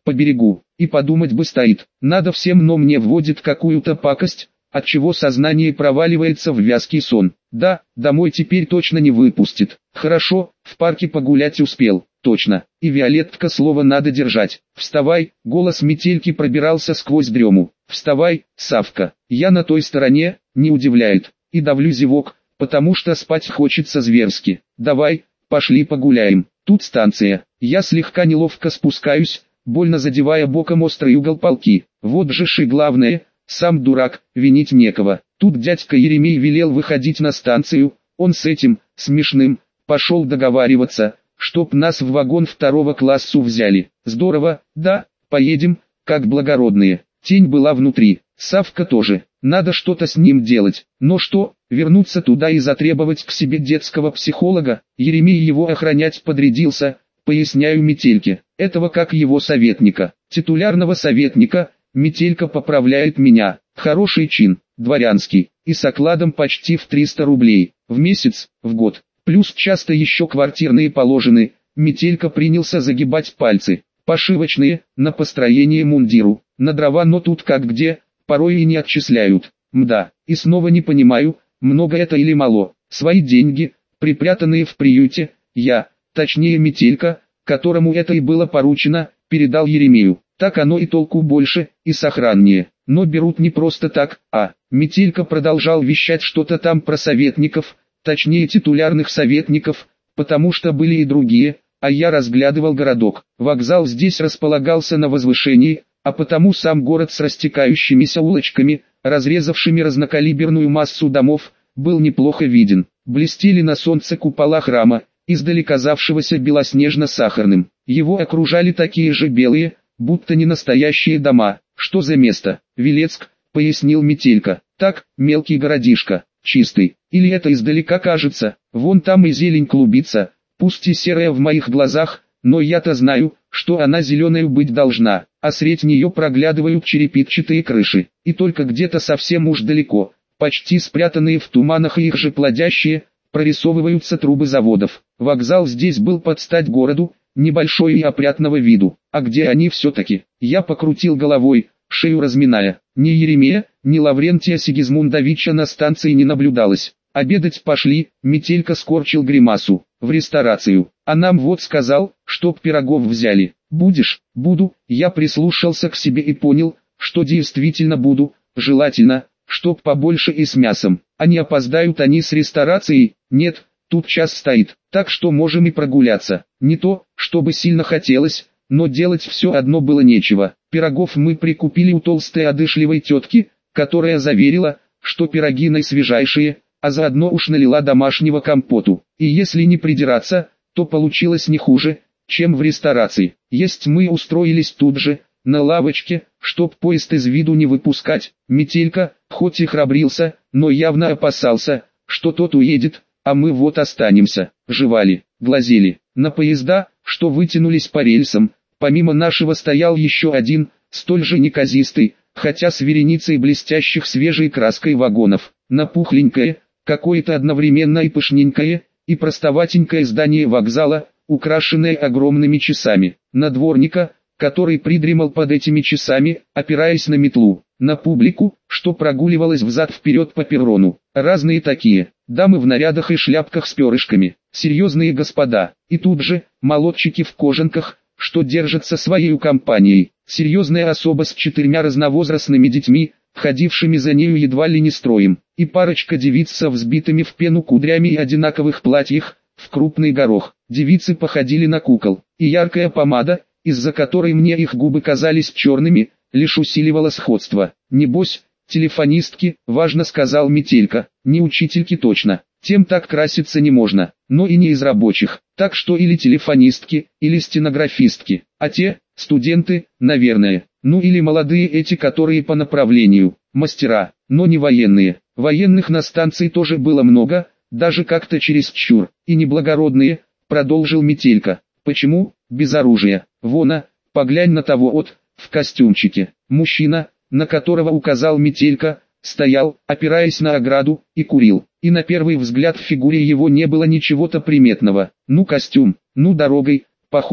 по берегу, и подумать бы стоит. Надо всем, но мне вводит какую-то пакость, отчего сознание проваливается в вязкий сон. Да, домой теперь точно не выпустит. Хорошо, в парке погулять успел, точно. И Виолеттка слово надо держать. Вставай, голос Метельки пробирался сквозь дрему. Вставай, Савка, я на той стороне, не удивляет. И давлю зевок, потому что спать хочется зверски. Давай, пошли погуляем. Тут станция. Я слегка неловко спускаюсь, больно задевая боком острый угол полки. Вот же и главное, сам дурак, винить некого. Тут дядька Еремей велел выходить на станцию, он с этим, смешным, пошел договариваться, чтоб нас в вагон 2 классу взяли. Здорово, да, поедем, как благородные. Тень была внутри, Савка тоже, надо что-то с ним делать. Но что, вернуться туда и затребовать к себе детского психолога? Еремей его охранять подрядился, поясняю Метельке, этого как его советника, титулярного советника. Метелька поправляет меня, хороший чин, дворянский, и с окладом почти в 300 рублей, в месяц, в год, плюс часто еще квартирные положены. Метелька принялся загибать пальцы, пошивочные, на построение мундиру, на дрова, но тут как где, порой и не отчисляют. Мда, и снова не понимаю, много это или мало, свои деньги, припрятанные в приюте, я, точнее Метелька, которому это и было поручено, передал Еремею. Так оно и толку больше, и сохраннее. Но берут не просто так, а... Метелька продолжал вещать что-то там про советников, точнее титулярных советников, потому что были и другие, а я разглядывал городок. Вокзал здесь располагался на возвышении, а потому сам город с растекающимися улочками, разрезавшими разнокалиберную массу домов, был неплохо виден. Блестели на солнце купола храма, издали казавшегося белоснежно-сахарным. Его окружали такие же белые, будто не настоящие дома. Что за место? Вилецк, пояснил Метелька. Так, мелкий городишко, чистый. Или это издалека кажется? Вон там и зелень клубится, пусть и серая в моих глазах, но я-то знаю, что она зеленой быть должна, а средь нее проглядывают черепичатые крыши. И только где-то совсем уж далеко, почти спрятанные в туманах и их же плодящие, прорисовываются трубы заводов. Вокзал здесь был под стать городу, небольшой и опрятного виду. А где они все-таки? Я покрутил головой, шею разминая. Ни Еремея, ни Лаврентия Сигизмундовича на станции не наблюдалось. Обедать пошли, Метелька скорчил гримасу. В ресторацию. А нам вот сказал, чтоб пирогов взяли. Будешь? Буду. Я прислушался к себе и понял, что действительно буду. Желательно, чтоб побольше и с мясом. А не опоздают они с ресторацией? Нет. Тут час стоит, так что можем и прогуляться. Не то, чтобы сильно хотелось, но делать все одно было нечего. Пирогов мы прикупили у толстой одышливой тетки, которая заверила, что пироги наисвежайшие, а заодно уж налила домашнего компоту. И если не придираться, то получилось не хуже, чем в ресторации. Есть мы устроились тут же, на лавочке, чтоб поезд из виду не выпускать. Метелька, хоть и храбрился, но явно опасался, что тот уедет, а мы вот останемся. Жевали, глазели на поезда, что вытянулись по рельсам. Помимо нашего стоял еще один, столь же неказистый, хотя с вереницей блестящих свежей краской вагонов. На пухленькое, какое-то одновременно и пышненькое, и простоватенькое здание вокзала, украшенное огромными часами. На дворника, который придремал под этими часами, опираясь на метлу. На публику, что прогуливалась взад-вперед по перрону. Разные такие, дамы в нарядах и шляпках с перышками, серьезные господа, и тут же, молодчики в кожанках, что держатся своей компанией, серьезная особа с 4 разновозрастными детьми, ходившими за нею едва ли не строем, и парочка девиц со взбитыми в пену кудрями и одинаковых платьях, в крупный горох. Девицы походили на кукол, и яркая помада, из-за которой мне их губы казались черными, лишь усиливала сходство. Небось, телефонистки, важно сказал Метелька, не учительки точно, тем так краситься не можно, но и не из рабочих, так что или телефонистки, или стенографистки, а те, студенты, наверное, ну или молодые эти, которые по направлению, мастера, но не военные. Военных на станции тоже было много, даже как-то чересчур, и неблагородные, продолжил Метелька. Почему? Без оружия. Вона, поглянь на того от, в костюмчике. Мужчина, на которого указал Метелька, стоял, опираясь на ограду, и курил. И на первый взгляд в фигуре его не было ничего-то приметного. Ну костюм, ну дорогой, похоже.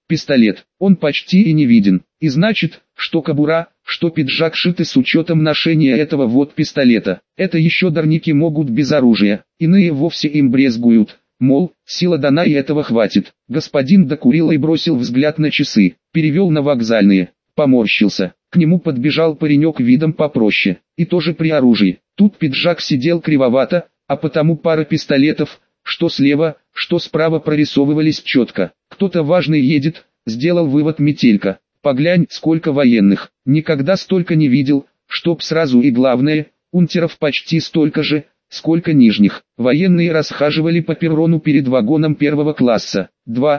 пистолет, он почти и не виден. И значит, что кобура, что пиджак шиты с учетом ношения этого вот пистолета. Это еще дарники могут без оружия, иные вовсе им брезгуют. Мол, сила дана и этого хватит. Господин докурил и бросил взгляд на часы, перевел на вокзальные, поморщился. К нему подбежал паренек видом попроще, и тоже при оружии. Тут пиджак сидел кривовато, а потому пара пистолетов, что слева, что справа прорисовывались четко. Кто-то важный едет, сделал вывод Метелька. Поглянь, сколько военных, никогда столько не видел, чтоб сразу и главное, унтеров почти столько же, сколько нижних. Военные расхаживали по перрону перед вагоном первого класса.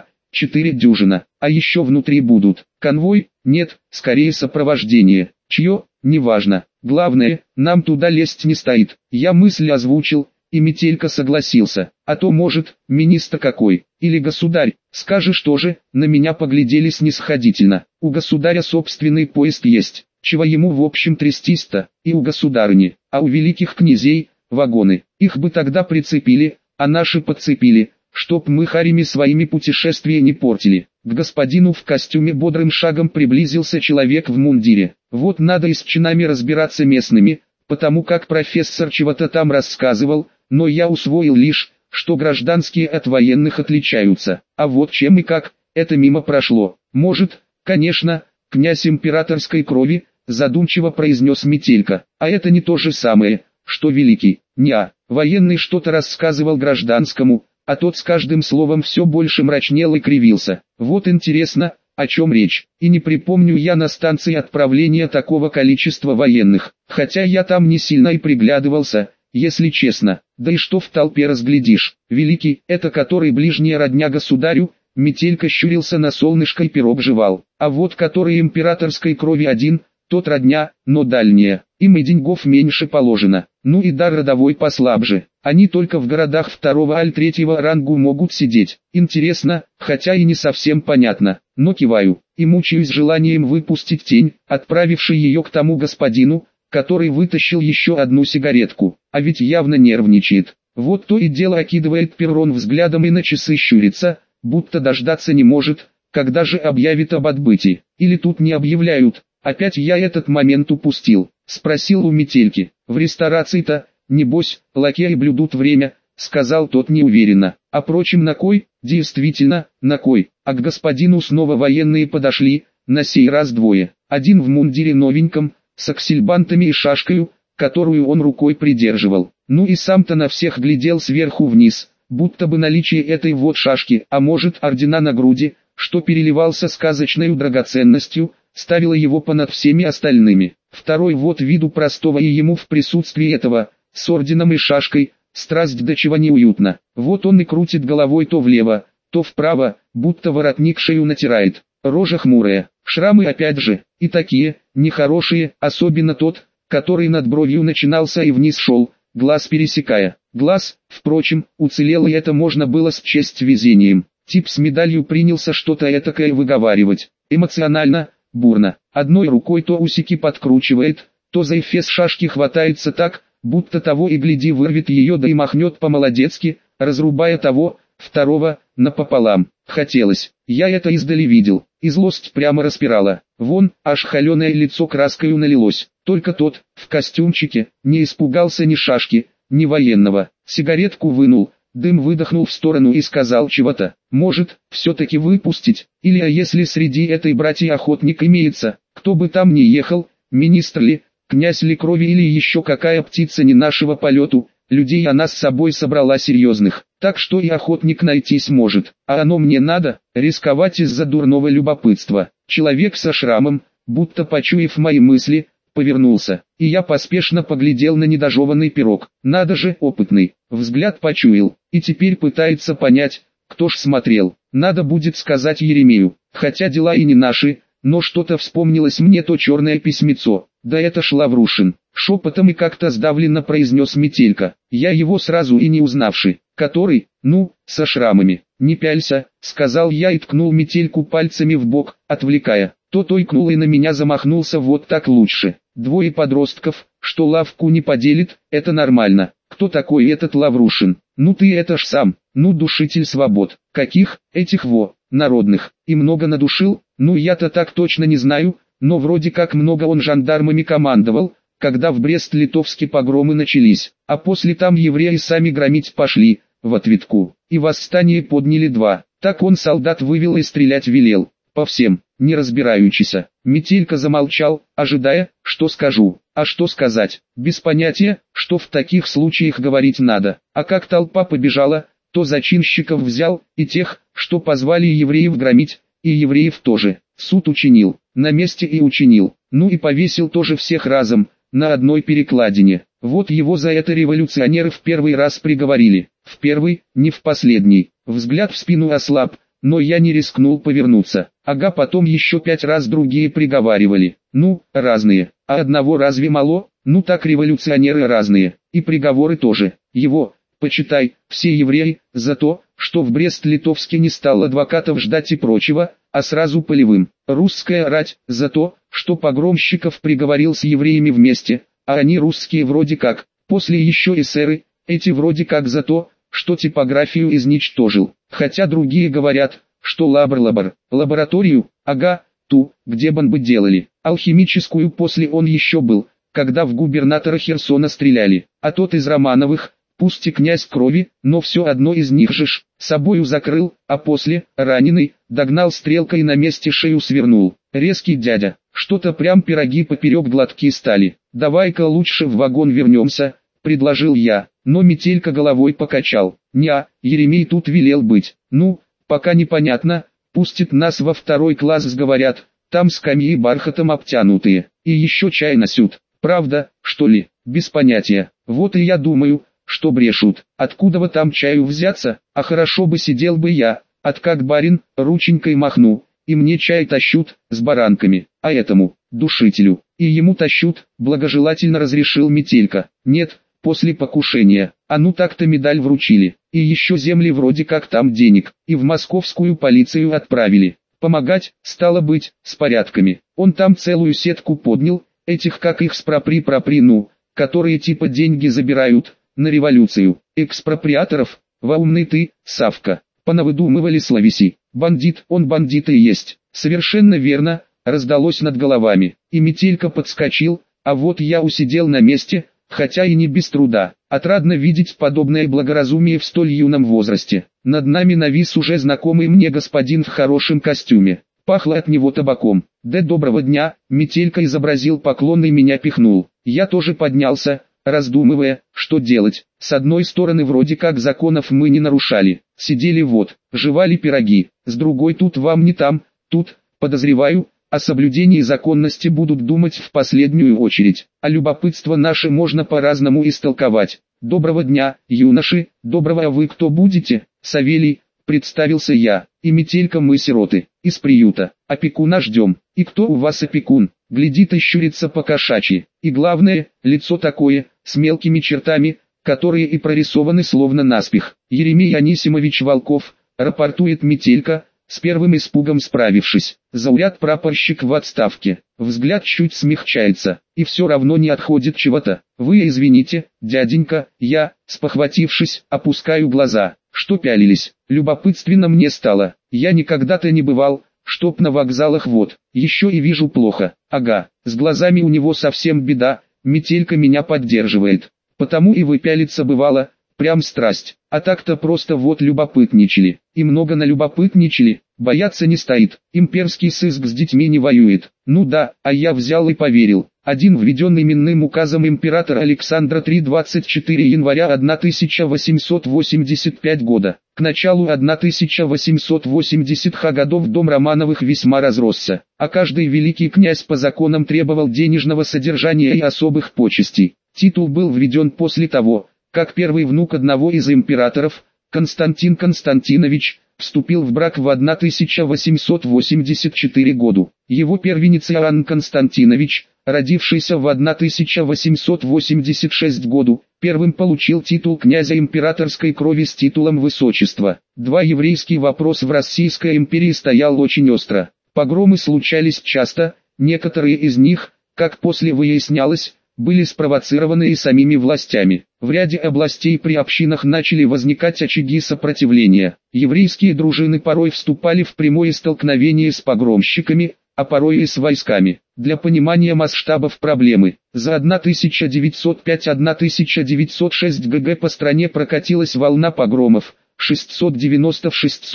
2-4 дюжина, а еще внутри будут. Конвой? Нет, скорее сопровождение. Чье? Неважно. Главное, нам туда лезть не стоит. Я мысль озвучил, и Метелька согласился. А то может, министр какой, или государь, скажешь тоже, на меня поглядели снисходительно. У государя собственный поезд есть, чего ему в общем трястись-то, и у государыни, а у великих князей, вагоны. Их бы тогда прицепили, а наши подцепили, чтоб мы харями своими путешествия не портили. К господину в костюме бодрым шагом приблизился человек в мундире. Вот надо и с чинами разбираться местными, потому как профессор чего-то там рассказывал, но я усвоил лишь, что гражданские от военных отличаются. А вот чем и как, это мимо прошло. Может, конечно, князь императорской крови, задумчиво произнес Метелька. А это не то же самое, что великий. Неа, военный что-то рассказывал гражданскому, а тот с каждым словом все больше мрачнел и кривился. Вот интересно, о чем речь. И не припомню я на станции отправления такого количества военных, хотя я там не сильно и приглядывался, если честно. Да и что в толпе разглядишь? Великий, это который ближняя родня государю? Метелька щурился на солнышко и пирог жевал. А вот который императорской крови один, тот родня, но дальняя. Им и деньгов меньше положено. Ну и дар родовой послабже. Они только в городах второго аль третьего рангу могут сидеть. Интересно, хотя и не совсем понятно. Но киваю, и мучаюсь желанием выпустить тень, отправивший ее к тому господину, который вытащил еще одну сигаретку. А ведь явно нервничает. Вот то и дело окидывает перрон взглядом и на часы щурится, будто дождаться не может, когда же объявит об отбытии. Или тут не объявляют. Опять я этот момент упустил. Спросил у Метельки. В ресторации-то, небось, лакеи блюдут время, сказал тот неуверенно. А прочим на кой? Действительно, на кой? А к господину снова военные подошли, на сей раз двое. Один в мундире новеньком, с аксельбантами и шашкою, которую он рукой придерживал. Ну и сам-то на всех глядел сверху вниз, будто бы наличие этой вот шашки, а может ордена на груди, что переливался сказочной драгоценностью, ставило его понад всеми остальными. Второй вот виду простого и ему в присутствии этого, с орденом и шашкой, страсть до чего неуютно. Вот он и крутит головой то влево, то вправо, будто воротник шею натирает. Рожа хмурая, шрамы опять же, и такие, нехорошие, особенно тот, который над бровью начинался и вниз шел, глаз пересекая. Глаз, впрочем, уцелел, и это можно было счесть везением. Тип с медалью принялся что-то этакое выговаривать. Эмоционально, бурно. Одной рукой то усики подкручивает, то за эфес шашки хватается так, будто того и гляди вырвет ее да и махнет по-молодецки, разрубая того, второго, напополам. Хотелось, я это издали видел, и злость прямо распирала. Вон, аж холеное лицо краскою налилось. Только тот, в костюмчике, не испугался ни шашки, ни военного. Сигаретку вынул, дым выдохнул в сторону и сказал чего-то. Может, все-таки выпустить, или а если среди этой братьи охотник имеется, кто бы там ни ехал, министр ли, князь ли крови или еще какая птица не нашего полету, людей она с собой собрала серьезных, так что и охотник найтись может, а оно мне надо, рисковать из-за дурного любопытства. Человек со шрамом, будто почуяв мои мысли, повернулся, и я поспешно поглядел на недожеванный пирог. Надо же, опытный, взгляд почуял, и теперь пытается понять, кто ж смотрел. Надо будет сказать Еремею, хотя дела и не наши, но что-то вспомнилось мне то черное письмецо. Да это ж Лаврушин, шепотом и как-то сдавленно произнес Метелька. Я его сразу и не узнавший. Который, ну, со шрамами. Не пялься, сказал я и ткнул Метельку пальцами в бок, отвлекая. Тот ойкнул и на меня замахнулся. Вот так лучше. Двое подростков, что лавку не поделит, это нормально. Кто такой этот Лаврушин? Ну ты это ж сам, ну душитель свобод. Каких? Этих во. народных, и много надушил, ну я-то так точно не знаю, но вроде как много он жандармами командовал, когда в Брест-Литовске погромы начались, а после там евреи сами громить пошли, в ответку, и восстание подняли два, так он солдат вывел и стрелять велел, по всем, не разбираючися. Метелька замолчал, ожидая, что скажу, а что сказать, без понятия, что в таких случаях говорить надо, а как толпа побежала, то зачинщиков взял, и тех, что позвали евреев громить, и евреев тоже, суд учинил, на месте и учинил, ну и повесил тоже всех разом, на одной перекладине. Вот его за это революционеры в первый раз приговорили, в первый, не в последний. Взгляд в спину ослаб, но я не рискнул повернуться. Ага, потом еще 5 раз другие приговаривали. Ну, разные. А одного разве мало? Ну так революционеры разные. И приговоры тоже. Его, почитай, все евреи, за то, что в Брест-Литовске не стал адвокатов ждать и прочего, а сразу полевым. Русская рать, за то, что погромщиков приговорил с евреями вместе, а они русские вроде как, после еще эсеры, эти вроде как за то, что типографию изничтожил, хотя другие говорят, что лабораторию, ага, ту, где бомбы делали, алхимическую после он еще был, когда в губернатора Херсона стреляли, а тот из Романовых, пусть и князь крови, но все одно из них же собою закрыл, а после, раненый, догнал стрелкой и на месте шею свернул. Резкий дядя, что-то прям пироги поперек глотки стали. Давай-ка лучше в вагон вернемся, предложил я, но Метелька головой покачал. Неа, Еремей тут велел быть. Ну, пока непонятно, пустит нас во второй класс, сговорят, там скамьи бархатом обтянутые, и еще чай носют. Правда, что ли? Без понятия. Вот и я думаю, что брешут. Откуда бы там чаю взяться, а хорошо бы сидел бы я, как барин, рученькой махну, и мне чай тащут, с баранками, а этому, душителю, и ему тащут, благожелательно разрешил Метелька. Нет, после покушения, а ну так-то медаль вручили, и еще земли вроде как там денег, и в московскую полицию отправили. Помогать, стало быть, с порядками. Он там целую сетку поднял, этих как их спропри-пропри, ну, которые типа деньги забирают, на революцию, экспроприаторов, умный ты, Савка, понавыдумывали словеси, бандит, он бандит и есть, совершенно верно, раздалось над головами, и Метелька подскочил, а вот я усидел на месте, хотя и не без труда, отрадно видеть подобное благоразумие в столь юном возрасте, над нами навис уже знакомый мне господин в хорошем костюме, пахло от него табаком, да доброго дня, Метелька изобразил поклон и меня пихнул, я тоже поднялся, раздумывая, что делать. С одной стороны вроде как законов мы не нарушали, сидели вот, жевали пироги, с другой тут вам не там, тут, подозреваю, о соблюдении законности будут думать в последнюю очередь, а любопытство наше можно по-разному истолковать. Доброго дня, юноши, доброго, а вы кто будете? Савелий, представился я, и Метелька мы сироты, из приюта, опекуна ждем, и кто у вас опекун? Глядит и щурится по-кошачьи, и главное, лицо такое, с мелкими чертами, которые и прорисованы словно наспех. Еремей Анисимович Волков, рапортует Метелька, с первым испугом справившись. Зауряд прапорщик в отставке, взгляд чуть смягчается, и все равно не отходит чего-то. Вы извините, дяденька, я, спохватившись, опускаю глаза, что пялились. Любопытственно мне стало, я никогда-то не бывал, чтоб на вокзалах вот, еще и вижу плохо, ага, с глазами у него совсем беда, Метелька меня поддерживает, потому и выпялиться бывало, прям страсть, а так-то просто вот любопытничали, и много налюбопытничали, бояться не стоит, имперский сыск с детьми не воюет, ну да, а я взял и поверил. Один введенный минным указом императора Александра III 24 января 1885 года. К началу 1880 годов дом Романовых весьма разросся, а каждый великий князь по законам требовал денежного содержания и особых почестей. Титул был введен после того, как первый внук одного из императоров, Константин Константинович, вступил в брак в 1884 году. Его первенец Иоанн Константинович, родившийся в 1886 году, первым получил титул князя императорской крови с титулом высочества. Еврейский вопрос в Российской империи стоял очень остро. Погромы случались часто, некоторые из них, как после выяснялось, были спровоцированы и самими властями. В ряде областей при общинах начали возникать очаги сопротивления. Еврейские дружины порой вступали в прямое столкновение с погромщиками, а порой и с войсками. Для понимания масштабов проблемы, за 1905-1906 г. по стране прокатилась волна погромов, 690 в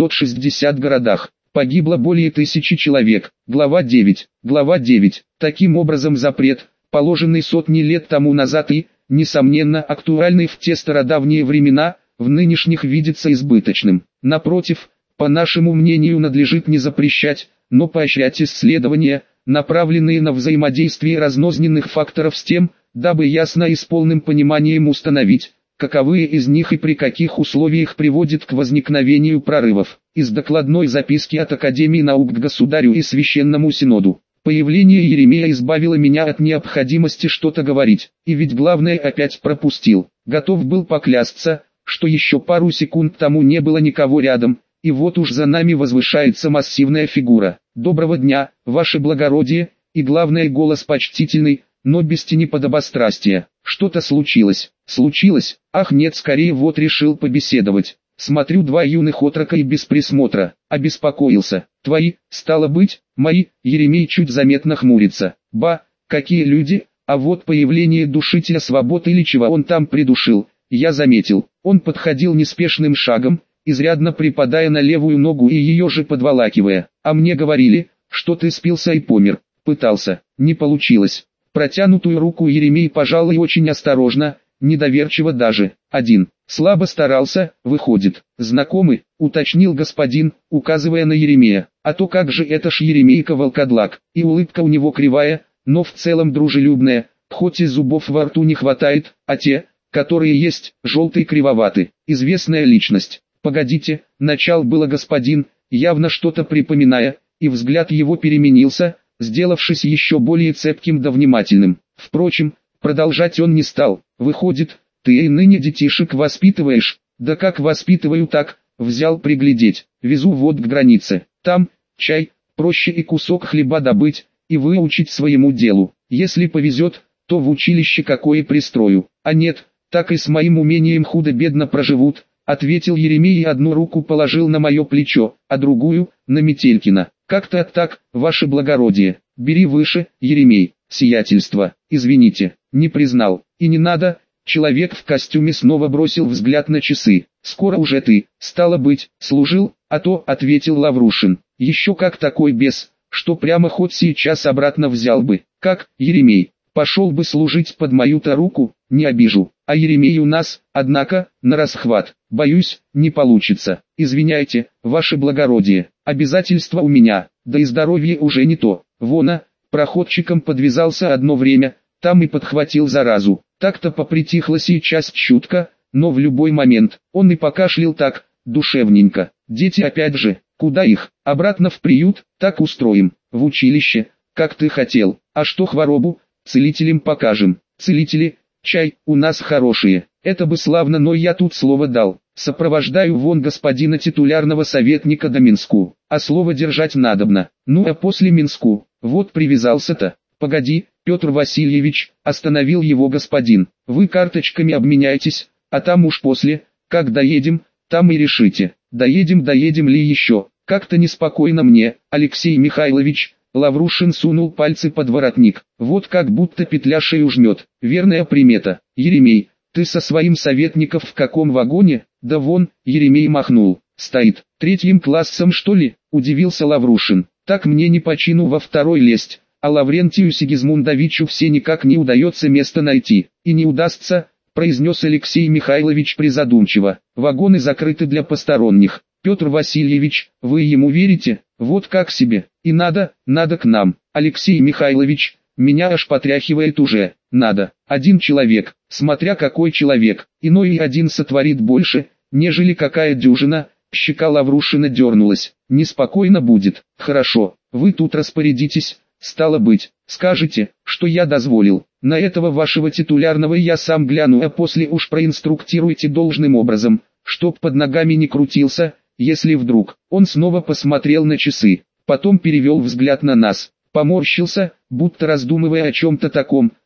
660 городах. Погибло более 1000 человек. Глава 9. Глава 9. Таким образом запрет, положенный сотни лет тому назад и, несомненно, актуальный в те стародавние времена, в нынешних видится избыточным. Напротив, по нашему мнению, надлежит не запрещать, но поощрять исследования, направленные на взаимодействие разнозненных факторов с тем, дабы ясно и с полным пониманием установить, каковые из них и при каких условиях приводят к возникновению прорывов. Из докладной записки от Академии наук к Государю и Священному Синоду. Появление Еремея избавило меня от необходимости что-то говорить, и ведь главное опять пропустил. Готов был поклясться, что еще пару секунд тому не было никого рядом, и вот уж за нами возвышается массивная фигура. «Доброго дня, ваше благородие», и главное голос почтительный, но без тени подобострастия. «Что-то случилось?» «Случилось? Ах нет, скорее вот решил побеседовать. Смотрю, два юных отрока и без присмотра. Обеспокоился. Твои, стало быть, мои?» Еремей чуть заметно хмурится. «Ба, какие люди, а вот появление душителя свобод или чего он там придушил, я заметил». Он подходил неспешным шагом, изрядно припадая на левую ногу и ее же подволакивая. «А мне говорили, что ты спился и помер». «Пытался, не получилось». Протянутую руку Еремей пожал и очень осторожно, недоверчиво даже. «Один. Слабо старался, выходит». «Знакомый?» — уточнил господин, указывая на Еремея. «А то как же это ж Еремейка-волкодлак». И улыбка у него кривая, но в целом дружелюбная, хоть и зубов во рту не хватает, а те, которые есть, желтые кривоваты. Известная личность. «Погодите», — начал было господин, явно что-то припоминая, и взгляд его переменился, сделавшись еще более цепким да внимательным. Впрочем, продолжать он не стал. «Выходит, ты и ныне детишек воспитываешь?» «Да как воспитываю, так, взял приглядеть. Везу вот к границе. Там, чай, проще и кусок хлеба добыть, и выучить своему делу. Если повезет, то в училище какое пристрою. А нет, так и с моим умением худо-бедно проживут», — ответил Еремей и одну руку положил на мое плечо, а другую — на Метелькина. «Как-то так, ваше благородие. Бери выше, Еремей». «Сиятельство, извините, не признал. И не надо». Человек в костюме снова бросил взгляд на часы. «Скоро уже ты, стало быть, служил, а то», — ответил Лаврушин. «Еще как такой бес, что прямо хоть сейчас обратно взял бы». «Как, Еремей, пошел бы служить под мою-то руку, не обижу. А Еремей у нас, однако, на расхват. Боюсь, не получится. Извиняйте, ваше благородие, обязательства у меня, да и здоровье уже не то. Вона, проходчиком подвязался одно время, там и подхватил заразу. Так-то попритихло сейчас чутко, но в любой момент, он и покашлял так, душевненько. Дети опять же, куда их, обратно в приют, так устроим, в училище, как ты хотел. А что хворобу, целителям покажем. Целители, чай, у нас хорошие. Это бы славно, но я тут слово дал. Сопровождаю вон господина титулярного советника до Минску, а слово держать надобно. Ну а после Минску, вот привязался-то. Погоди, Петр Васильевич, остановил его господин. Вы карточками обменяйтесь, а там уж после, как доедем, там и решите. Доедем ли еще? Как-то неспокойно мне, Алексей Михайлович. Лаврушин сунул пальцы под воротник. Вот как будто петля шею жмет. Верная примета. Еремей, ты со своим советником в каком вагоне? Да вон, Еремей махнул. Стоит. Третьим классом что ли? Удивился Лаврушин. Так мне не по чину во второй лезть. А Лаврентию Сигизмундовичу все никак не удается место найти. И не удастся, произнес Алексей Михайлович призадумчиво. Вагоны закрыты для посторонних. Петр Васильевич, вы ему верите? Вот как себе. И надо к нам. Алексей Михайлович, меня аж потряхивает уже. Надо. Один человек, смотря какой человек, иной и один сотворит больше, нежели какая дюжина. Щека Лаврушина дернулась. Неспокойно будет. Хорошо, вы тут распорядитесь. Стало быть, скажете, что я дозволил. На этого вашего титулярного я сам гляну, а после уж проинструктируйте должным образом, чтоб под ногами не крутился, если вдруг. Он снова посмотрел на часы, потом перевел взгляд на нас, поморщился, будто раздумывая о чем-то таком,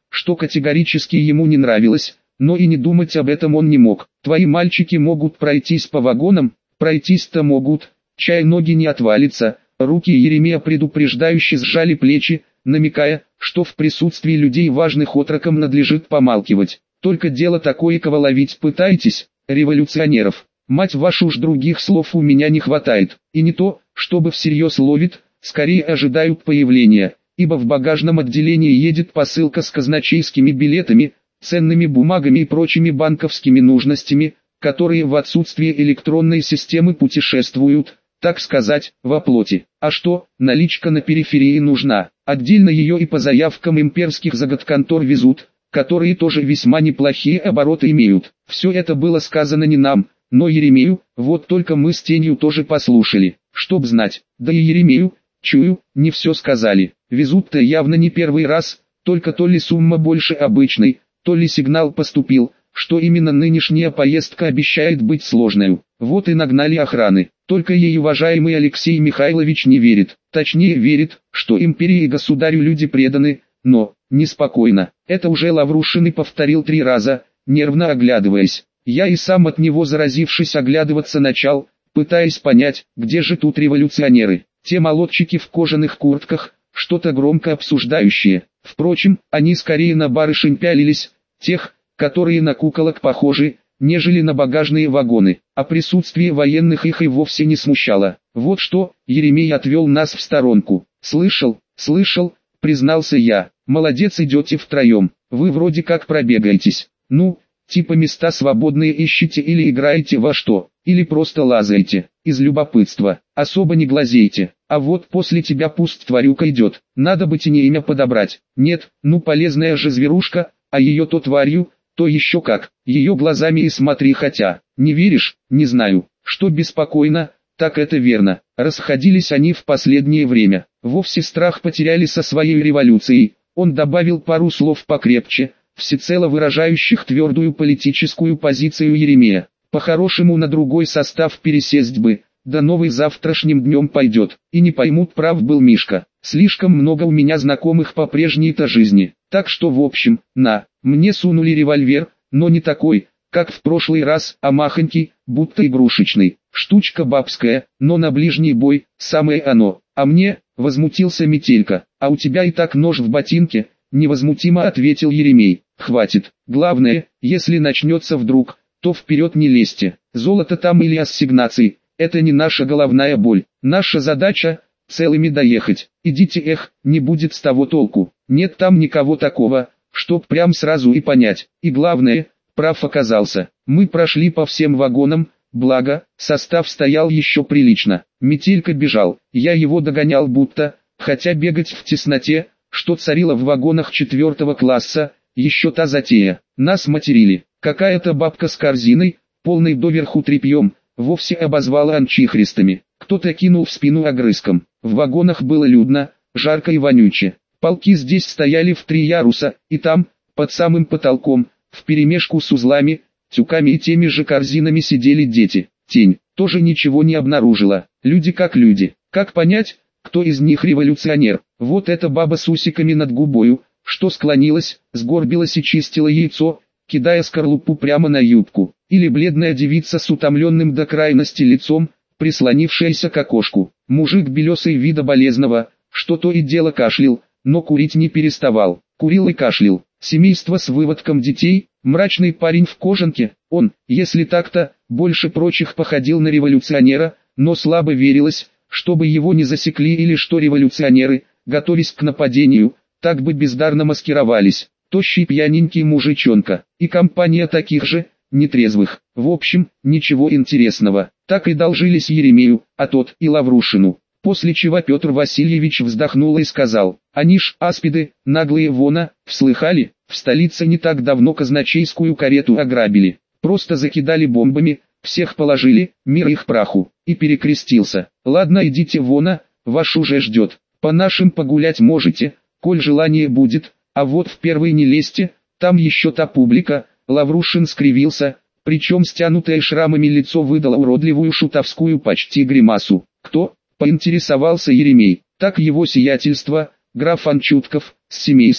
что категорически ему не нравилось, но и не думать об этом он не мог. Твои мальчики могут пройтись по вагонам, пройтись-то могут, чай ноги не отвалится. Руки Еремея предупреждающе сжали плечи, намекая, что в присутствии людей важных отрокам надлежит помалкивать. Только дело такое, кого ловить пытаетесь, революционеров. Мать вашу, уж других слов у меня не хватает. И не то, чтобы всерьез ловит, скорее ожидают появления, ибо в багажном отделении едет посылка с казначейскими билетами, ценными бумагами и прочими банковскими нужностями, которые в отсутствие электронной системы путешествуют, так сказать, во плоти. А что, наличка на периферии нужна, отдельно ее и по заявкам имперских заготконтор везут, которые тоже весьма неплохие обороты имеют. Все это было сказано не нам, но Еремею, вот только мы с Тенью тоже послушали, чтоб знать, да и Еремею, чую, не все сказали. Везут-то явно не первый раз, только то ли сумма больше обычной, то ли сигнал поступил, что именно нынешняя поездка обещает быть сложной. Вот и нагнали охраны. Только ей уважаемый Алексей Михайлович не верит. Точнее верит, что империи и государю люди преданы, но неспокойно. Это уже Лаврушин и повторил 3 раза, нервно оглядываясь. Я и сам от него заразившись оглядываться начал, пытаясь понять, где же тут революционеры. Те молодчики в кожаных куртках, что-то громко обсуждающие. Впрочем, они скорее на барышень пялились, тех, которые на куколок похожи, нежели на багажные вагоны, а присутствие военных их и вовсе не смущало. Вот что, Еремей отвел нас в сторонку. «Слышал, признался я, молодец, идете втроем, вы вроде как пробегаетесь, ну, типа места свободные ищете или играете во что, или просто лазаете, из любопытства, особо не глазейте, а вот после тебя пусть тварюка идет, надо бы тебе имя подобрать, нет, ну полезная же зверушка, а ее то тварью, то еще как, ее глазами и смотри, хотя, не веришь, не знаю, что беспокойно, так это верно, расходились они в последнее время, вовсе страх потеряли со своей революцией, он добавил пару слов покрепче, всецело выражающих твердую политическую позицию Еремея, по-хорошему на другой состав пересесть бы, да новый завтрашним днем пойдет, и не поймут, прав был Мишка, слишком много у меня знакомых по прежней-то жизни, так что в общем, мне сунули револьвер, но не такой, как в прошлый раз, а махонький, будто игрушечный, штучка бабская, но на ближний бой, самое оно, а мне, возмутился Метелька, а у тебя и так нож в ботинке, невозмутимо ответил Еремей, хватит, главное, если начнется вдруг, то вперед не лезьте, золото там или ассигнации, это не наша головная боль, наша задача, целыми доехать, идите, не будет с того толку, нет там никого такого, чтоб прям сразу и понять, и главное, прав оказался, мы прошли по всем вагонам, благо, состав стоял еще прилично, Метелька бежал, я его догонял будто, хотя бегать в тесноте, что царило в вагонах 4 класса, еще та затея, нас материли, какая-то бабка с корзиной, полной доверху тряпьем, вовсе обозвала анчихристами, кто-то кинул в спину огрызком, в вагонах было людно, жарко и вонюче, полки здесь стояли в 3 яруса, и там, под самым потолком, вперемешку с узлами, тюками и теми же корзинами сидели дети. Тень тоже ничего не обнаружила. Люди как люди. Как понять, кто из них революционер? Вот эта баба с усиками над губою, что склонилась, сгорбилась и чистила яйцо, кидая скорлупу прямо на юбку. Или бледная девица с утомленным до крайности лицом, прислонившаяся к окошку. Мужик белесый вида болезного, что то и дело кашлял, но курить не переставал. Курил и кашлял. Семейство с выводком детей, мрачный парень в кожанке, он, если так-то, больше прочих походил на революционера, но слабо верилось, чтобы его не засекли или что революционеры, готовясь к нападению, так бы бездарно маскировались. Тощий пьяненький мужичонка, и компания таких же, нетрезвых. В общем, ничего интересного, так и должились Еремею, а тот и Лаврушину. После чего Петр Васильевич вздохнул и сказал, они ж, аспиды, наглые вона, вслыхали, в столице не так давно казначейскую карету ограбили, просто закидали бомбами, всех положили, мир их праху, и перекрестился. Ладно, идите вона, ваш уже ждет, по нашим погулять можете, коль желание будет, а вот в первый не лезьте, там еще та публика. Лаврушин скривился, причем стянутое шрамами лицо выдало уродливую шутовскую почти гримасу. Кто? Поинтересовался Еремей. Так его сиятельство, граф Анчутков, с семейством.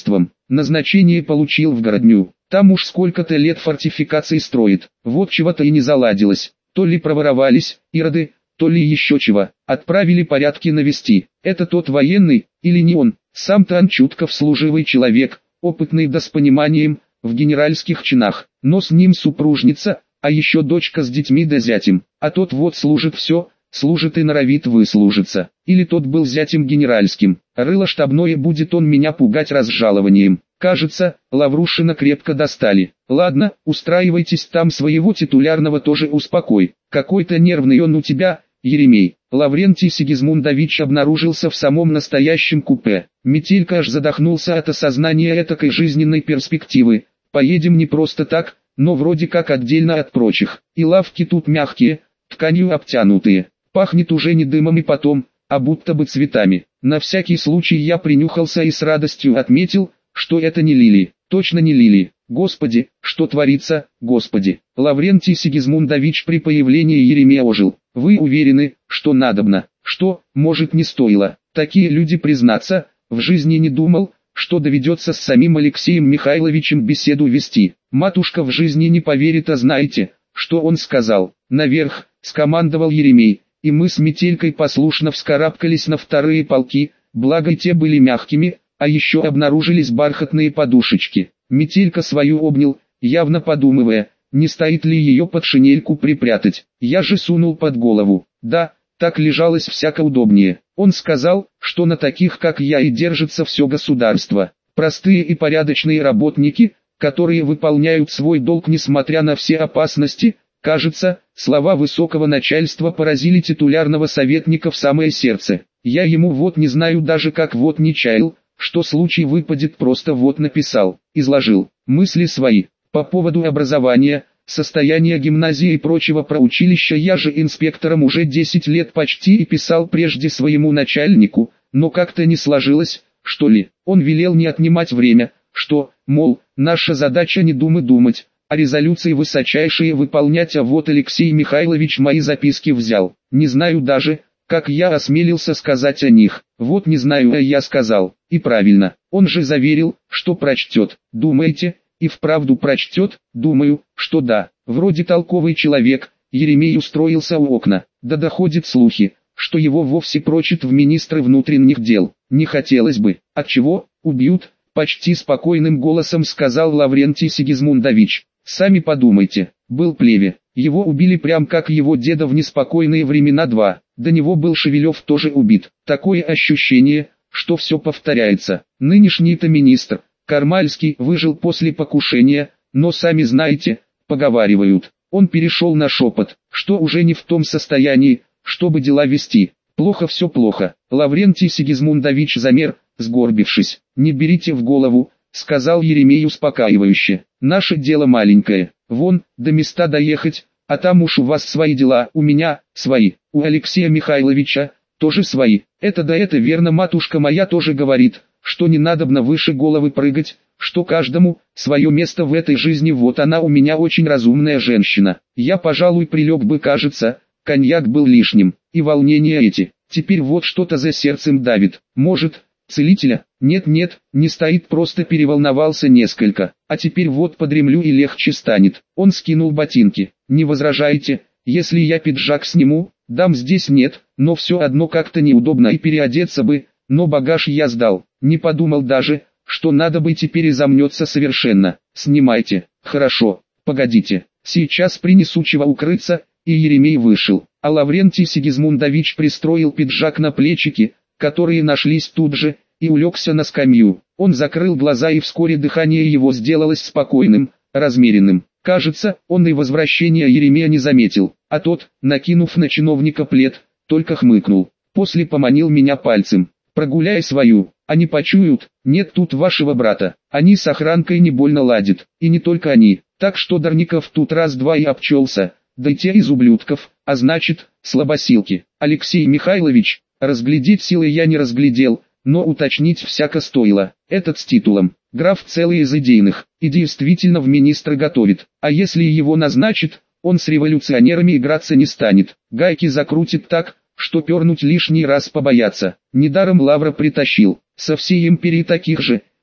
назначение получил в городню. Там уж сколько-то лет фортификаций строит. Вот чего-то и не заладилось. То ли проворовались, ироды, то ли еще чего. Отправили порядки навести. Это тот военный, или не он? Сам-то он чутков служивый человек, опытный да с пониманием, в генеральских чинах. Но с ним супружница, а еще дочка с детьми да зятем. А тот вот служит все, служит и норовит выслужиться. Или тот был зятем генеральским. Рыло штабное, будет он меня пугать разжалованием. Кажется, Лаврушина крепко достали. Ладно, устраивайтесь там, своего титулярного тоже успокой. Какой-то нервный он у тебя, Еремей. Лаврентий Сигизмундович обнаружился в самом настоящем купе. Метелька аж задохнулся от осознания этакой жизненной перспективы. Поедем не просто так, но вроде как отдельно от прочих. И лавки тут мягкие, тканью обтянутые. Пахнет уже не дымом и потом, а будто бы цветами. На всякий случай я принюхался и с радостью отметил, что это не лилии, точно не лилии. Господи, что творится, Господи. Лаврентий Сигизмундович при появлении Еремея ожил. Вы уверены, что надобно? Что, может, не стоило? Такие люди, признаться, в жизни не думал, что доведется с самим Алексеем Михайловичем беседу вести. Матушка в жизни не поверит, а знаете, что он сказал? Наверх, скомандовал Еремей, и мы с Метелькой послушно вскарабкались на вторые полки, благо те были мягкими, а еще обнаружились бархатные подушечки. Метелька свою обнял, явно подумывая, не стоит ли ее под шинельку припрятать. Я же сунул под голову. Да, так лежалось всяко удобнее. Он сказал, что на таких как я и держится все государство. Простые и порядочные работники, которые выполняют свой долг несмотря на все опасности. Кажется, слова высокого начальства поразили титулярного советника в самое сердце. Я ему вот не знаю даже как вот не чаял, что случай выпадет, просто вот написал, изложил мысли свои. По поводу образования, состояния гимназии и прочего про училища я же инспектором уже 10 лет почти и писал прежде своему начальнику, но как-то не сложилось, что ли. Он велел не отнимать время, что, мол, наша задача не думать, а резолюции высочайшие выполнять, а вот Алексей Михайлович мои записки взял. Не знаю даже, как я осмелился сказать о них. Вот не знаю, а я сказал. И правильно, он же заверил, что прочтет. Думаете, и вправду прочтет? Думаю, что да. Вроде толковый человек. Еремей устроился у окна. Да доходят слухи, что его вовсе прочат в министры внутренних дел. Не хотелось бы. Отчего? Убьют? Почти спокойным голосом сказал Лаврентий Сигизмундович. Сами подумайте. Был плеве. Его убили прям как его деда в неспокойные времена два. До него был Шевелев тоже убит. Такое ощущение, что все повторяется. Нынешний-то министр, Кармальский, выжил после покушения, но сами знаете, поговаривают. Он перешел на шепот, что уже не в том состоянии, чтобы дела вести. Плохо, все плохо. Лаврентий Сигизмундович замер, сгорбившись. Не берите в голову, сказал Еремей успокаивающе. Наше дело маленькое. Вон, до места доехать, а там уж у вас свои дела, у меня свои, у Алексея Михайловича тоже свои. Это да, это верно, матушка моя тоже говорит, что не надобно выше головы прыгать, что каждому свое место в этой жизни. Вот она у меня очень разумная женщина. Я, пожалуй, прилег бы, кажется, коньяк был лишним, и волнения эти. Теперь вот что-то за сердцем давит. Может, целителя? Нет, не стоит, просто переволновался несколько. А теперь вот подремлю и легче станет. Он скинул ботинки. Не возражаете, если я пиджак сниму? Дам здесь нет, но все одно как-то неудобно и переодеться бы, но багаж я сдал. Не подумал даже, что надо бы теперь и замнется совершенно. Снимайте. Хорошо, погодите. Сейчас принесу чего укрыться. И Еремей вышел. А Лаврентий Сигизмундович пристроил пиджак на плечики, которые нашлись тут же, и улегся на скамью. Он закрыл глаза, и вскоре дыхание его сделалось спокойным, размеренным. Кажется, он и возвращения Еремея не заметил, а тот, накинув на чиновника плед, только хмыкнул. После поманил меня пальцем. Прогуляй свою, они почуют. Нет тут вашего брата, они с охранкой не больно ладят, и не только они, так что Дарников тут раз-два и обчелся, да и те из ублюдков, а значит, слабосилки. Алексей Михайлович, разглядеть силы я не разглядел, но уточнить всяко стоило. Этот с титулом, граф целый из идейных, и действительно в министры готовит, а если его назначит, он с революционерами играться не станет, гайки закрутит так, что пернуть лишний раз побояться. Недаром Лавра притащил, со всей империи таких же,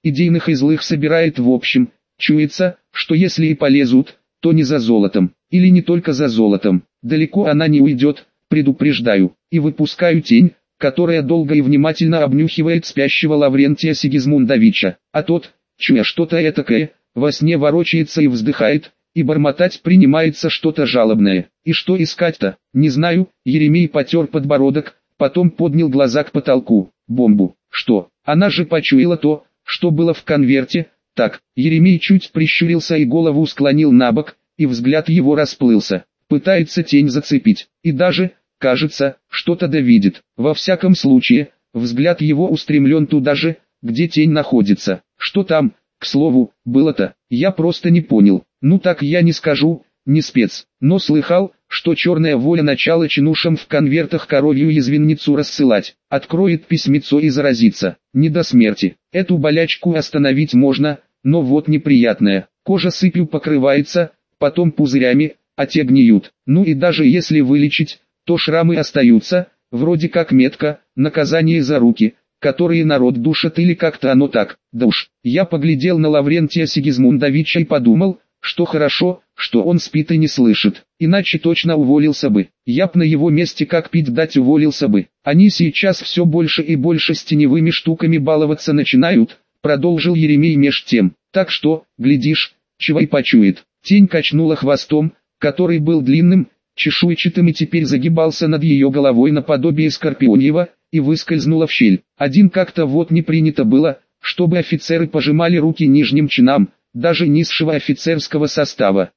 идейных и злых собирает в общем. Чуется, что если и полезут, то не за золотом, или не только за золотом. Далеко она не уйдет, предупреждаю, и выпускаю тень, которая долго и внимательно обнюхивает спящего Лаврентия Сигизмундовича, а тот, чуя что-то этакое, во сне ворочается и вздыхает, и бормотать принимается что-то жалобное. И что искать-то, не знаю. Еремей потер подбородок, потом поднял глаза к потолку. Бомбу, что? Она же почуяла то, что было в конверте. Так, Еремей чуть прищурился и голову склонил набок, и взгляд его расплылся. Пытается тень зацепить, и даже, кажется, что-то довидит. Во всяком случае, взгляд его устремлен туда же, где тень находится. Что там, к слову, было-то, я просто не понял. Ну так я не скажу, не спец, но слыхал, что черная воля начала чинушам в конвертах коровью язвенницу рассылать. Откроет письмецо и заразится, не до смерти. Эту болячку остановить можно, но вот неприятная. Кожа сыпью покрывается, потом пузырями, а те гниют. Ну и даже если вылечить, то шрамы остаются, вроде как метка, наказание за руки, которые народ душит или как-то оно так. Да уж, я поглядел на Лаврентия Сигизмундовича и подумал, что хорошо, что он спит и не слышит, иначе точно уволился бы. Я б на его месте как пить дать уволился бы. Они сейчас все больше и больше с теневыми штуками баловаться начинают, продолжил Еремей меж тем. Так что, глядишь, чего и почует. Тень качнула хвостом, который был длинным, чешуйчатым и теперь загибался над ее головой наподобие скорпионьего, и выскользнула в щель. Один как-то вот не принято было, чтобы офицеры пожимали руки нижним чинам, даже низшего офицерского состава.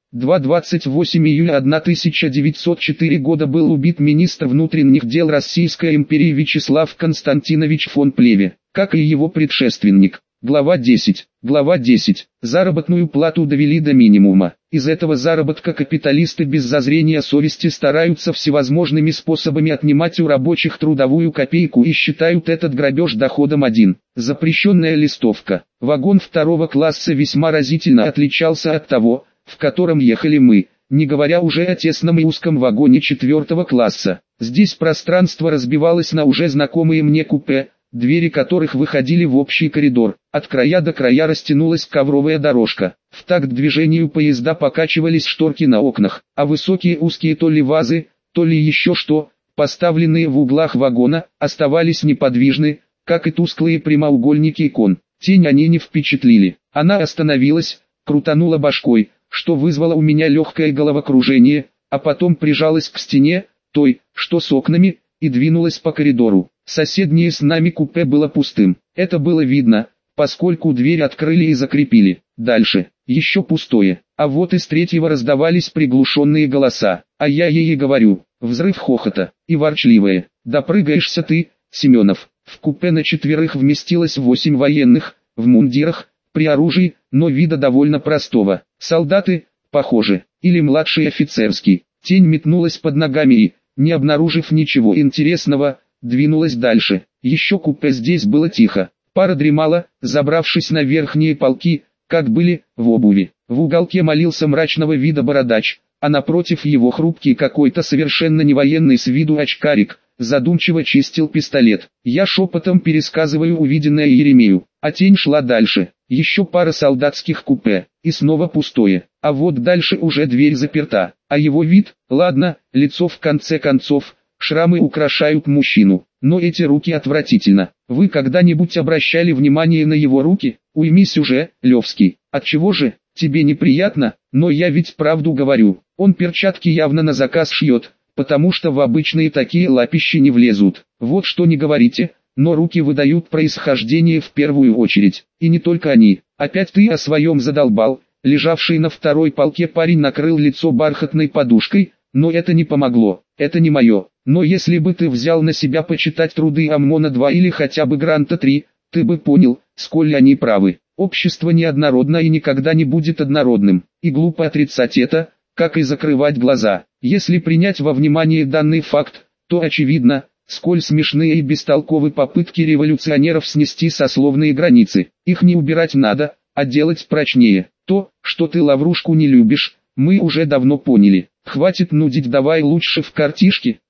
28 июля 1904 года был убит министр внутренних дел Российской империи Вячеслав Константинович фон Плеве, как и его предшественник. Глава 10. Глава 10. Заработную плату довели до минимума. Из этого заработка капиталисты без зазрения совести стараются всевозможными способами отнимать у рабочих трудовую копейку и считают этот грабеж доходом один. Запрещенная листовка. Вагон второго класса весьма разительно отличался от того, в котором ехали мы, не говоря уже о тесном и узком вагоне четвертого класса. Здесь пространство разбивалось на уже знакомые мне купе, двери которых выходили в общий коридор. От края до края растянулась ковровая дорожка. В такт движению поезда покачивались шторки на окнах, а высокие узкие то ли вазы, то ли еще что, поставленные в углах вагона, оставались неподвижны, как и тусклые прямоугольники икон. Тень они не впечатлили. Она остановилась, крутанула башкой, что вызвало у меня легкое головокружение, а потом прижалась к стене, той, что с окнами, и двинулась по коридору. Соседнее с нами купе было пустым. Это было видно, поскольку дверь открыли и закрепили. Дальше, еще пустое. А вот из третьего раздавались приглушенные голоса. А я ей говорю, взрыв хохота, и ворчливое. Допрыгаешься ты, Семенов. В купе на четверых вместилось 8 военных, в мундирах, при оружии, но вида довольно простого. Солдаты, похоже, или младший офицерский. Тень метнулась под ногами и, не обнаружив ничего интересного, двинулась дальше. Еще купе здесь было тихо. Пара дремала, забравшись на верхние полки, как были, в обуви. В уголке молился мрачного вида бородач, а напротив его хрупкий какой-то совершенно невоенный с виду очкарик, задумчиво чистил пистолет. Я шепотом пересказываю увиденное Еремею, а тень шла дальше. Еще пара солдатских купе, и снова пустое. А вот дальше уже дверь заперта. А его вид, ладно, лицо в конце концов, шрамы украшают мужчину, но эти руки отвратительно. Вы когда-нибудь обращали внимание на его руки? Уймись уже, Левский. Отчего же, тебе неприятно? Но я ведь правду говорю. Он перчатки явно на заказ шьет, потому что в обычные такие лапищи не влезут. Вот что не говорите, но руки выдают происхождение в первую очередь. И не только они. Опять ты о своем задолбал. Лежавший на второй полке парень накрыл лицо бархатной подушкой, но это не помогло. Это не мое. Но если бы ты взял на себя почитать труды ОМОНа-2 или хотя бы Гранта-3, ты бы понял, сколь они правы. Общество неоднородно и никогда не будет однородным. И глупо отрицать это, как и закрывать глаза. Если принять во внимание данный факт, то очевидно, сколь смешные и бестолковы попытки революционеров снести сословные границы. Их не убирать надо, а делать прочнее. То, что ты Лаврушку не любишь, мы уже давно поняли. Хватит нудить, давай лучше в картишки.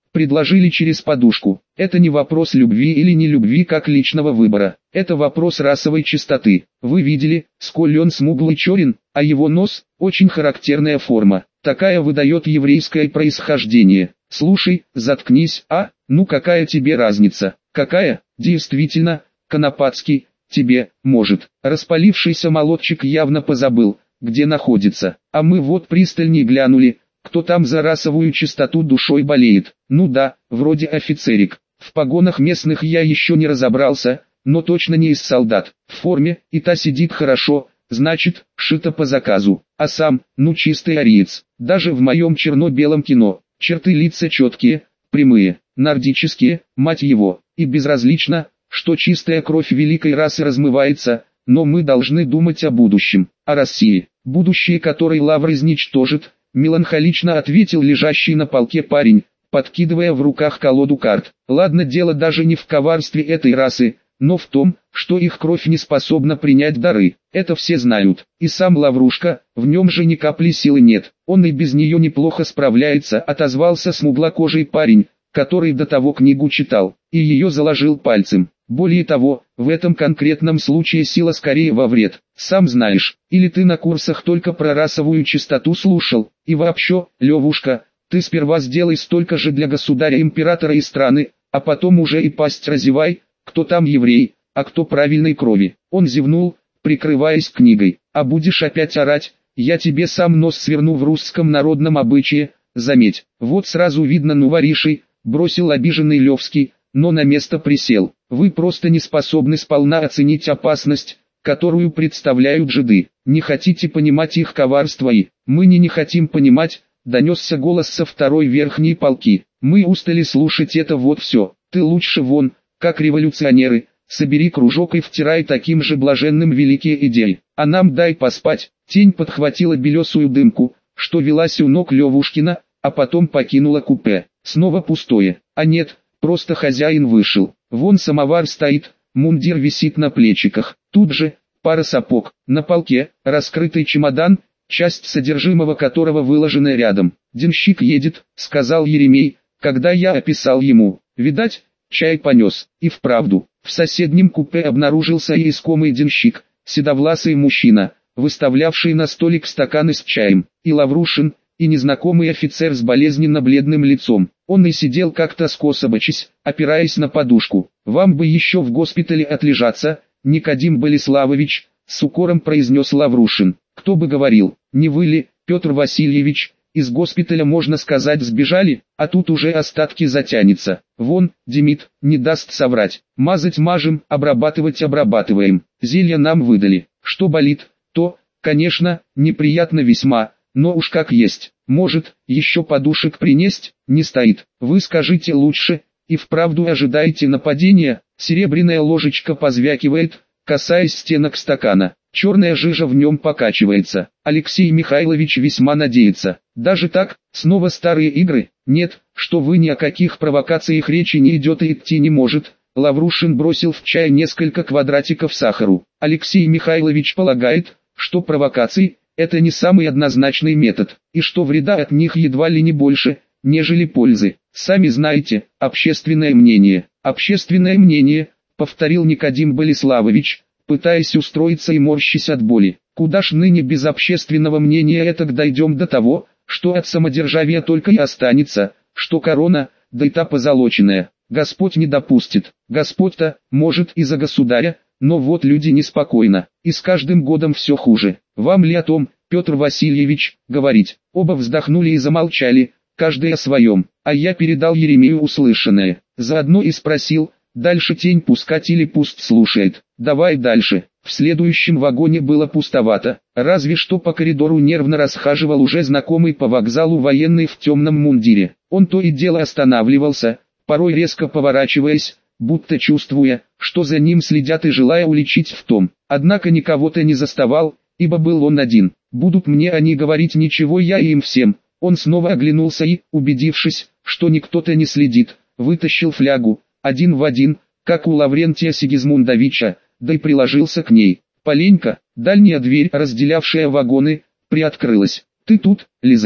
предложили через подушку. Это не вопрос любви или не любви как личного выбора. Это вопрос расовой чистоты. Вы видели, сколь он смуглый черен, а его нос – очень характерная форма. Такая выдает еврейское происхождение. Слушай, заткнись, ну какая тебе разница? Какая? Действительно, Конопатский, тебе, может. Распалившийся молодчик явно позабыл, где находится. А мы вот пристальней глянули, кто там за расовую чистоту душой болеет. Ну да, вроде офицерик. В погонах местных я еще не разобрался, но точно не из солдат. В форме, и та сидит хорошо, значит, шито по заказу. А сам, чистый ариец. Даже в моем черно-белом кино, черты лица четкие, прямые, нордические, мать его. И безразлично, что чистая кровь великой расы размывается, но мы должны думать о будущем, о России. Будущее которой Лавр изничтожит, меланхолично ответил лежащий на полке парень, подкидывая в руках колоду карт. Ладно, дело даже не в коварстве этой расы, но в том, что их кровь не способна принять дары. Это все знают. И сам Лаврушка, в нем же ни капли силы нет. Он и без нее неплохо справляется, отозвался смуглокожий парень, который до того книгу читал, и ее заложил пальцем. Более того, в этом конкретном случае сила скорее во вред. Сам знаешь, или ты на курсах только про расовую чистоту слушал, и вообще, Левушка, ты сперва сделай столько же для государя-императора и страны, а потом уже и пасть разевай, кто там еврей, а кто правильной крови. Он зевнул, прикрываясь книгой. А будешь опять орать, я тебе сам нос сверну в русском народном обычае, заметь. Вот сразу видно воришей, бросил обиженный Левский, но на место присел. Вы просто не способны сполна оценить опасность, которую представляют жиды. Не хотите понимать их коварство и... Мы не хотим понимать, донесся голос со второй верхней полки. Мы устали слушать это вот все. Ты лучше вон, как революционеры, собери кружок и втирай таким же блаженным великие идеи. А нам дай поспать. Тень подхватила белесую дымку, что велась у ног Левушкина, а потом покинула купе. Снова пустое. А нет, просто хозяин вышел. Вон самовар стоит, мундир висит на плечиках. Тут же, пара сапог. На полке, раскрытый чемодан, часть содержимого которого выложена рядом. «Денщик едет», — сказал Еремей, когда я описал ему. Видать, чай понес. И вправду, в соседнем купе обнаружился и искомый денщик, седовласый мужчина, выставлявший на столик стаканы с чаем, и Лаврушин, и незнакомый офицер с болезненно бледным лицом. Он и сидел как-то скособочись, опираясь на подушку. «Вам бы еще в госпитале отлежаться, Никодим Болеславович», — с укором произнес Лаврушин. «Кто бы говорил, не вы ли, Петр Васильевич, из госпиталя, можно сказать, сбежали, а тут уже остатки затянется. Вон, Демид, не даст соврать. Мазать мажем, обрабатывать обрабатываем. Зелья нам выдали. Что болит, то, конечно, неприятно весьма, но уж как есть. Может, еще подушек принесть? Не стоит. Вы скажите лучше, и вправду ожидаете нападения?» Серебряная ложечка позвякивает, касаясь стенок стакана. Черная жижа в нем покачивается. Алексей Михайлович весьма надеется. Даже так, снова старые игры? Нет, что вы, ни о каких провокациях речи не идет и идти не может. Лаврушин бросил в чай несколько квадратиков сахару. Алексей Михайлович полагает, что провокации – это не самый однозначный метод, и что вреда от них едва ли не больше, нежели пользы. Сами знаете, общественное мнение. Общественное мнение, повторил Никодим Болеславович, пытаясь устроиться и морщась от боли. Куда ж ныне без общественного мнения этак дойдем до того, что от самодержавия только и останется, что корона, да и та позолоченная. Господь не допустит. Господь-то, может, и за государя, но вот люди неспокойно, и с каждым годом все хуже. Вам ли о том, Петр Васильевич, говорить? Оба вздохнули и замолчали, каждый о своем, а я передал Еремею услышанное. Заодно и спросил, дальше тень пускать или пусть слушает. Давай дальше. В следующем вагоне было пустовато, разве что по коридору нервно расхаживал уже знакомый по вокзалу военный в темном мундире. Он то и дело останавливался, порой резко поворачиваясь, будто чувствуя, что за ним следят и желая уличить в том. Однако никого-то не заставал, ибо был он один. Будут мне они говорить ничего, я и им всем. Он снова оглянулся и, убедившись, что никто-то не следит, вытащил флягу, один в один, как у Лаврентия Сигизмундовича, да и приложился к ней. Поленька, дальняя дверь, разделявшая вагоны, приоткрылась. «Ты тут, Лизонька?»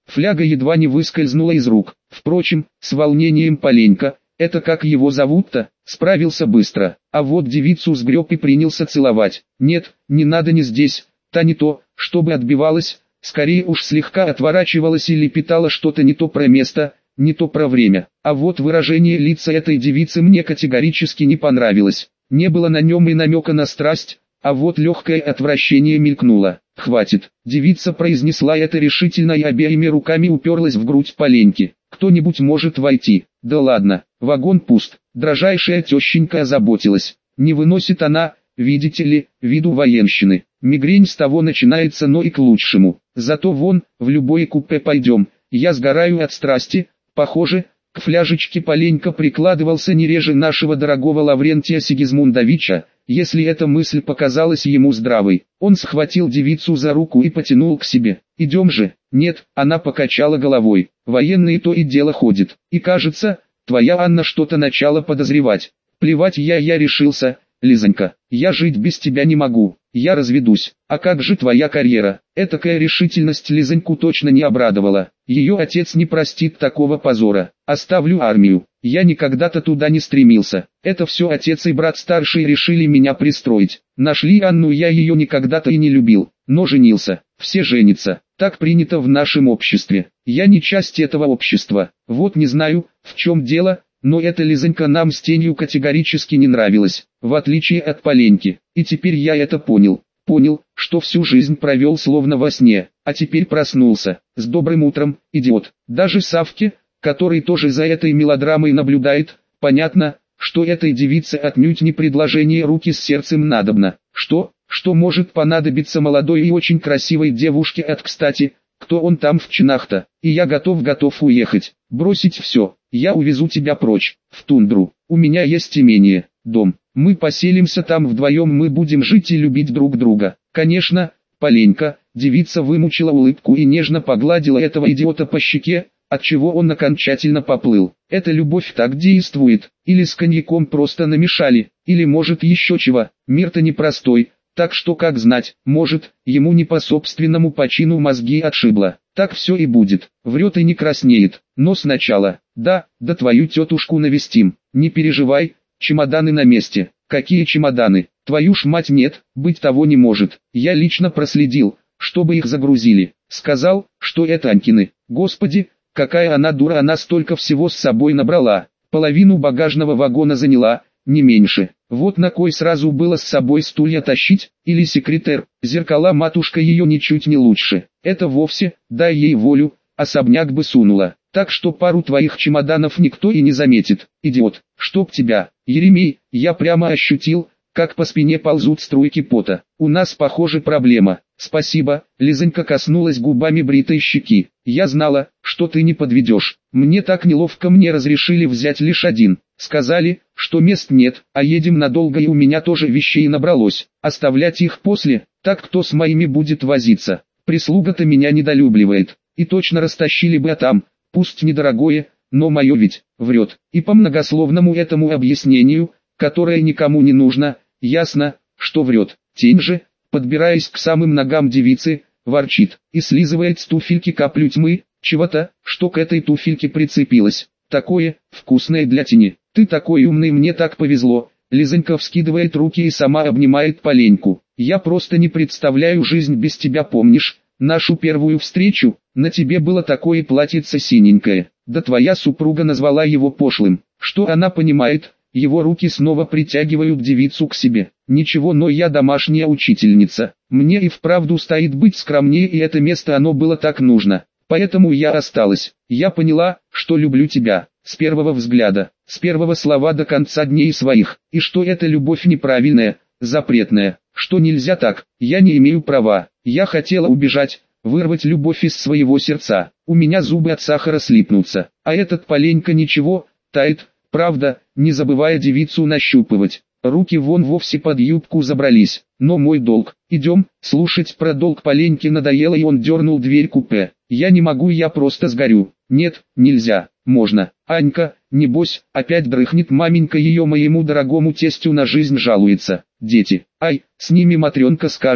Фляга едва не выскользнула из рук. Впрочем, с волнением Поленька, это как его зовут-то, справился быстро. А вот девицу сгреб и принялся целовать. Нет, не надо, не здесь, та не то, чтобы отбивалась, скорее уж слегка отворачивалась и лепетала что-то не то про место, не то про время. А вот выражение лица этой девицы мне категорически не понравилось. Не было на нем и намека на страсть, а вот легкое отвращение мелькнуло. «Хватит!» Девица произнесла это решительно и обеими руками уперлась в грудь Поленьки. «Кто-нибудь может войти?» «Да ладно, вагон пуст». Дрожайшая тещенька озаботилась. Не выносит она, видите ли, виду военщины. Мигрень с того начинается, но и к лучшему. Зато вон, в любое купе пойдем. Я сгораю от страсти. Похоже, к фляжечке Поленька прикладывался не реже нашего дорогого Лаврентия Сигизмундовича. Если эта мысль показалась ему здравой, он схватил девицу за руку и потянул к себе. «Идем же». «Нет», она покачала головой. «Военные то и дело ходит. И кажется, твоя Анна что-то начала подозревать. Плевать я решился, Лизонька. Я жить без тебя не могу. Я разведусь. А как же твоя карьера?» Этакая решительность Лизоньку точно не обрадовала. Ее отец не простит такого позора. «Оставлю армию. Я никогда-то туда не стремился. Это все отец и брат старший решили меня пристроить. Нашли Анну, я ее никогда-то и не любил, но женился. Все женятся. Так принято в нашем обществе. Я не часть этого общества. Вот не знаю, в чем дело, но эта Лизонька нам с Тенью категорически не нравилась, в отличие от Поленьки. И теперь я это понял. Понял, что всю жизнь провел словно во сне, а теперь проснулся. С добрым утром, идиот. Даже Савке, который тоже за этой мелодрамой наблюдает, понятно, что этой девице отнюдь не предложение руки с сердцем надобно. Что может понадобиться молодой и очень красивой девушке кстати, кто он там в чинах-то? И я готов уехать, бросить все. Я увезу тебя прочь, в тундру. У меня есть имение, дом. Мы поселимся там вдвоем, мы будем жить и любить друг друга. Конечно, Поленька. Девица вымучила улыбку и нежно погладила этого идиота по щеке, отчего он окончательно поплыл. Эта любовь так действует, или с коньяком просто намешали, или может еще чего. Мир-то непростой, так что как знать, может, ему не по собственному почину мозги отшибло. Так все и будет, врет и не краснеет. Но сначала, да твою тетушку навестим. Не переживай, чемоданы на месте. Какие чемоданы? Твою ж мать, нет, быть того не может. Я лично проследил, чтобы их загрузили. Сказал, что это Анькины. Господи, какая она дура, она столько всего с собой набрала. Половину багажного вагона заняла, не меньше. Вот на кой сразу было с собой стулья тащить, или секретер. Зеркала матушка ее ничуть не лучше. Это вовсе, дай ей волю, особняк бы сунула. Так что пару твоих чемоданов никто и не заметит. Идиот, чтоб тебя, Еремей, я прямо ощутил, как по спине ползут струйки пота. У нас, похоже, проблема. Спасибо, Лизонька коснулась губами бритой щеки. Я знала, что ты не подведешь. Мне так неловко, мне разрешили взять лишь один. Сказали, что мест нет, а едем надолго и у меня тоже вещей набралось. Оставлять их после, так кто с моими будет возиться? Прислуга-то меня недолюбливает. И точно растащили бы, а там, пусть недорогое, но мое ведь, врет. И по многословному этому объяснению, которое никому не нужно, ясно, что врет. Тень же, подбираясь к самым ногам девицы, ворчит и слизывает с туфельки каплю тьмы, чего-то, что к этой туфельке прицепилось. Такое, вкусное для тени. Ты такой умный, мне так повезло. Лизонька вскидывает руки и сама обнимает Поленьку. Я просто не представляю жизнь без тебя, помнишь? Нашу первую встречу, на тебе было такое платьице синенькое. Да твоя супруга назвала его пошлым. Что она понимает? Его руки снова притягивают девицу к себе. Ничего, но я домашняя учительница. Мне и вправду стоит быть скромнее, и это место оно было так нужно. Поэтому я осталась. Я поняла, что люблю тебя. С первого взгляда, с первого слова до конца дней своих. И что эта любовь неправильная, запретная. Что нельзя так, я не имею права. Я хотела убежать, вырвать любовь из своего сердца. У меня зубы от сахара слипнутся. А этот Поленька ничего, тает, правда, не забывая девицу нащупывать. Руки вон вовсе под юбку забрались. Но мой долг. Идем, слушать про долг Поленьки надоело, и он дернул дверь купе. Я не могу, я просто сгорю. Нет, нельзя. Можно. Анька, небось, опять дрыхнет, маменька ее моему дорогому тестю на жизнь жалуется. Дети, ай, с ними, Матренка, скажешь,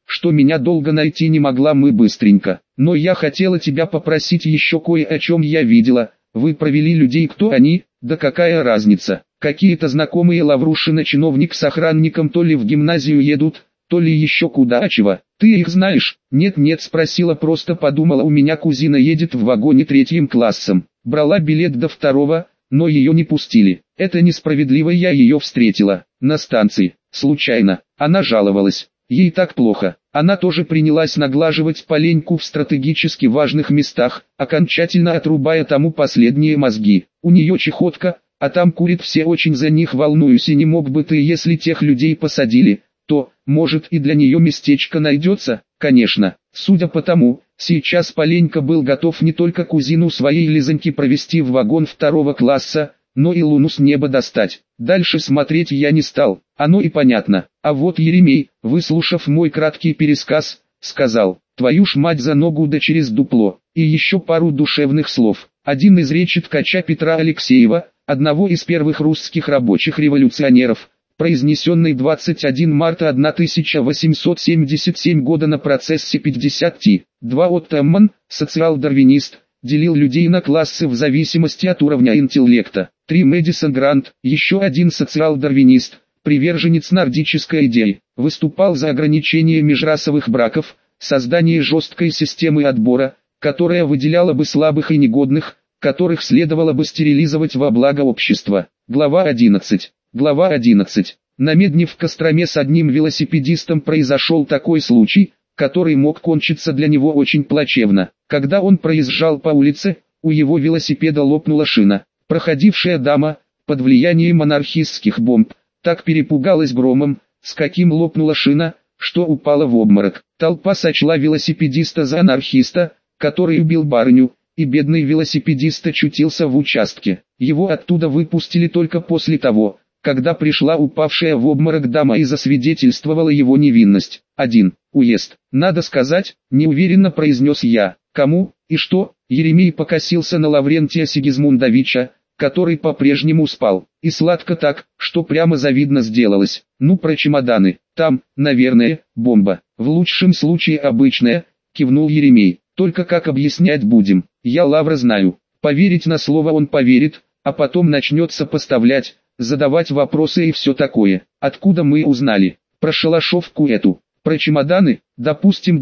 что меня долго найти не могла, мы быстренько. Но я хотела тебя попросить еще кое о чем. Я видела, вы провели людей, кто они, да какая разница. Какие-то знакомые Лаврушина чиновник с охранником то ли в гимназию едут, то ли еще куда. А чего? Ты их знаешь? Нет, спросила, просто подумала, у меня кузина едет в вагоне 3 классом. Брала билет до 2, но ее не пустили. Это несправедливо, я ее встретила на станции, случайно. Она жаловалась, ей так плохо. Она тоже принялась наглаживать поленьку в стратегически важных местах, окончательно отрубая тому последние мозги. У нее чехотка, а там курит, все очень за них волнуюсь, и не мог бы ты, если тех людей посадили, то, может, и для нее местечко найдется? Конечно. Судя по тому, сейчас Поленька был готов не только кузину своей Лизоньки провести в вагон 2 класса, но и луну с неба достать. Дальше смотреть я не стал, оно и понятно. А вот Еремей, выслушав мой краткий пересказ, сказал: «Твою ж мать за ногу да через дупло», и еще пару душевных слов. Один из речи ткача Петра Алексеева, одного из первых русских рабочих революционеров, произнесенный 21 марта 1877 года на процессе 50-2. Отто Эмман, социал-дарвинист, делил людей на классы в зависимости от уровня интеллекта. 3. Мэдисон Грант, еще один социал-дарвинист, приверженец нордической идеи, выступал за ограничение межрасовых браков, создание жесткой системы отбора, которая выделяла бы слабых и негодных, которых следовало бы стерилизовать во благо общества. Глава 11. Глава 11. На Медне в Костроме с одним велосипедистом произошел такой случай, который мог кончиться для него очень плачевно. Когда он проезжал по улице, у его велосипеда лопнула шина. Проходившая дама, под влиянием анархистских бомб, так перепугалась громом, с каким лопнула шина, что упала в обморок. Толпа сочла велосипедиста за анархиста, который убил барыню, и бедный велосипедист очутился в участке. Его оттуда выпустили только после того, когда пришла упавшая в обморок дама и засвидетельствовала его невинность. 1. Уезд. Надо сказать, неуверенно произнес я. Кому и что? Еремей покосился на Лаврентия Сигизмундовича, который по-прежнему спал. И сладко так, что прямо завидно сделалось. Ну, про чемоданы. Там, наверное, бомба. В лучшем случае обычная, кивнул Еремей. Только как объяснять будем? Я Лавра знаю. Поверить на слово он поверит, а потом начнет сопоставлять, задавать вопросы и все такое. Откуда мы узнали? Про шалашовку эту. Про чемоданы? Допустим.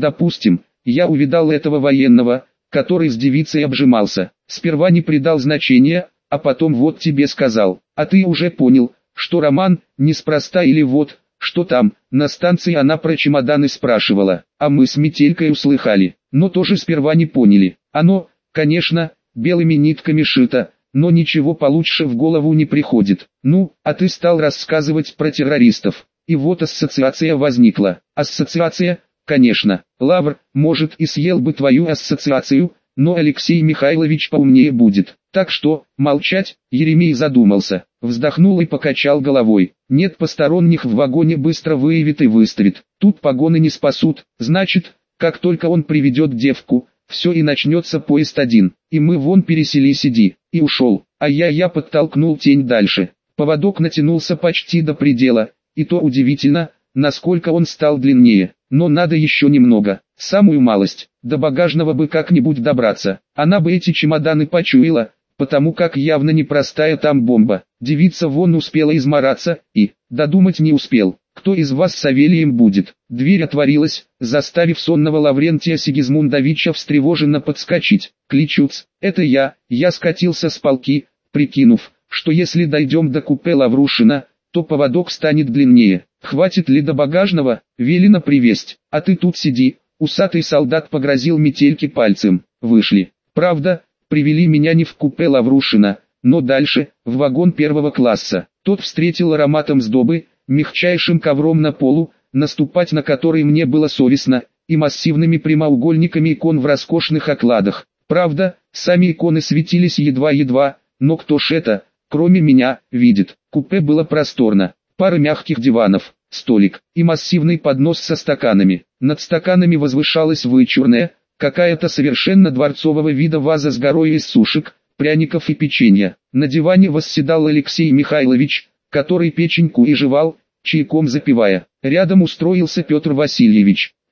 Я увидал этого военного, который с девицей обжимался. Сперва не придал значения, а потом вот тебе сказал. А ты уже понял, что роман, неспроста, или вот, что там, на станции она про чемоданы спрашивала. А мы с Метелькой услыхали, но тоже сперва не поняли. Оно, конечно, белыми нитками шито, но ничего получше в голову не приходит. Ну, а ты стал рассказывать про террористов. И вот ассоциация возникла. Ассоциация, конечно. Лавр, может, и съел бы твою ассоциацию, но Алексей Михайлович поумнее будет. Так что, молчать. Еремей задумался, вздохнул и покачал головой. Нет посторонних в вагоне, быстро выявит и выставит. Тут погоны не спасут. Значит, как только он приведет девку, все и начнется поезд один. И мы вон переселись, иди. И ушел. А я подтолкнул тень дальше. Поводок натянулся почти до предела, и то удивительно, насколько он стал длиннее. Но надо еще немного, самую малость, до багажного бы как-нибудь добраться. Она бы эти чемоданы почуяла, потому как явно непростая там бомба. Девица вон успела измораться, и, додумать не успел. Кто из вас Савелием будет? Дверь отворилась, заставив сонного Лаврентия Сигизмундовича встревоженно подскочить. Кличуц, это я скатился с полки, прикинув, что если дойдем до купе Лаврушина, то поводок станет длиннее. Хватит ли до багажного? Велено привезть. А ты тут сиди. Усатый солдат погрозил Метельке пальцем. Вышли. Правда, привели меня не в купе Лаврушина, но дальше, в вагон 1 класса. Тот встретил ароматом сдобы, мягчайшим ковром на полу, наступать на который мне было совестно, и массивными прямоугольниками икон в роскошных окладах. Правда, сами иконы светились едва-едва, но кто ж это, кроме меня, видит. Купе было просторно. Пара мягких диванов, столик и массивный поднос со стаканами. Над стаканами возвышалась вычурная, какая-то совершенно дворцового вида ваза с горой из сушек, пряников и печенья. На диване восседал Алексей Михайлович, который печеньку и жевал, чайком запивая. Рядом устроился Петр Васильевич.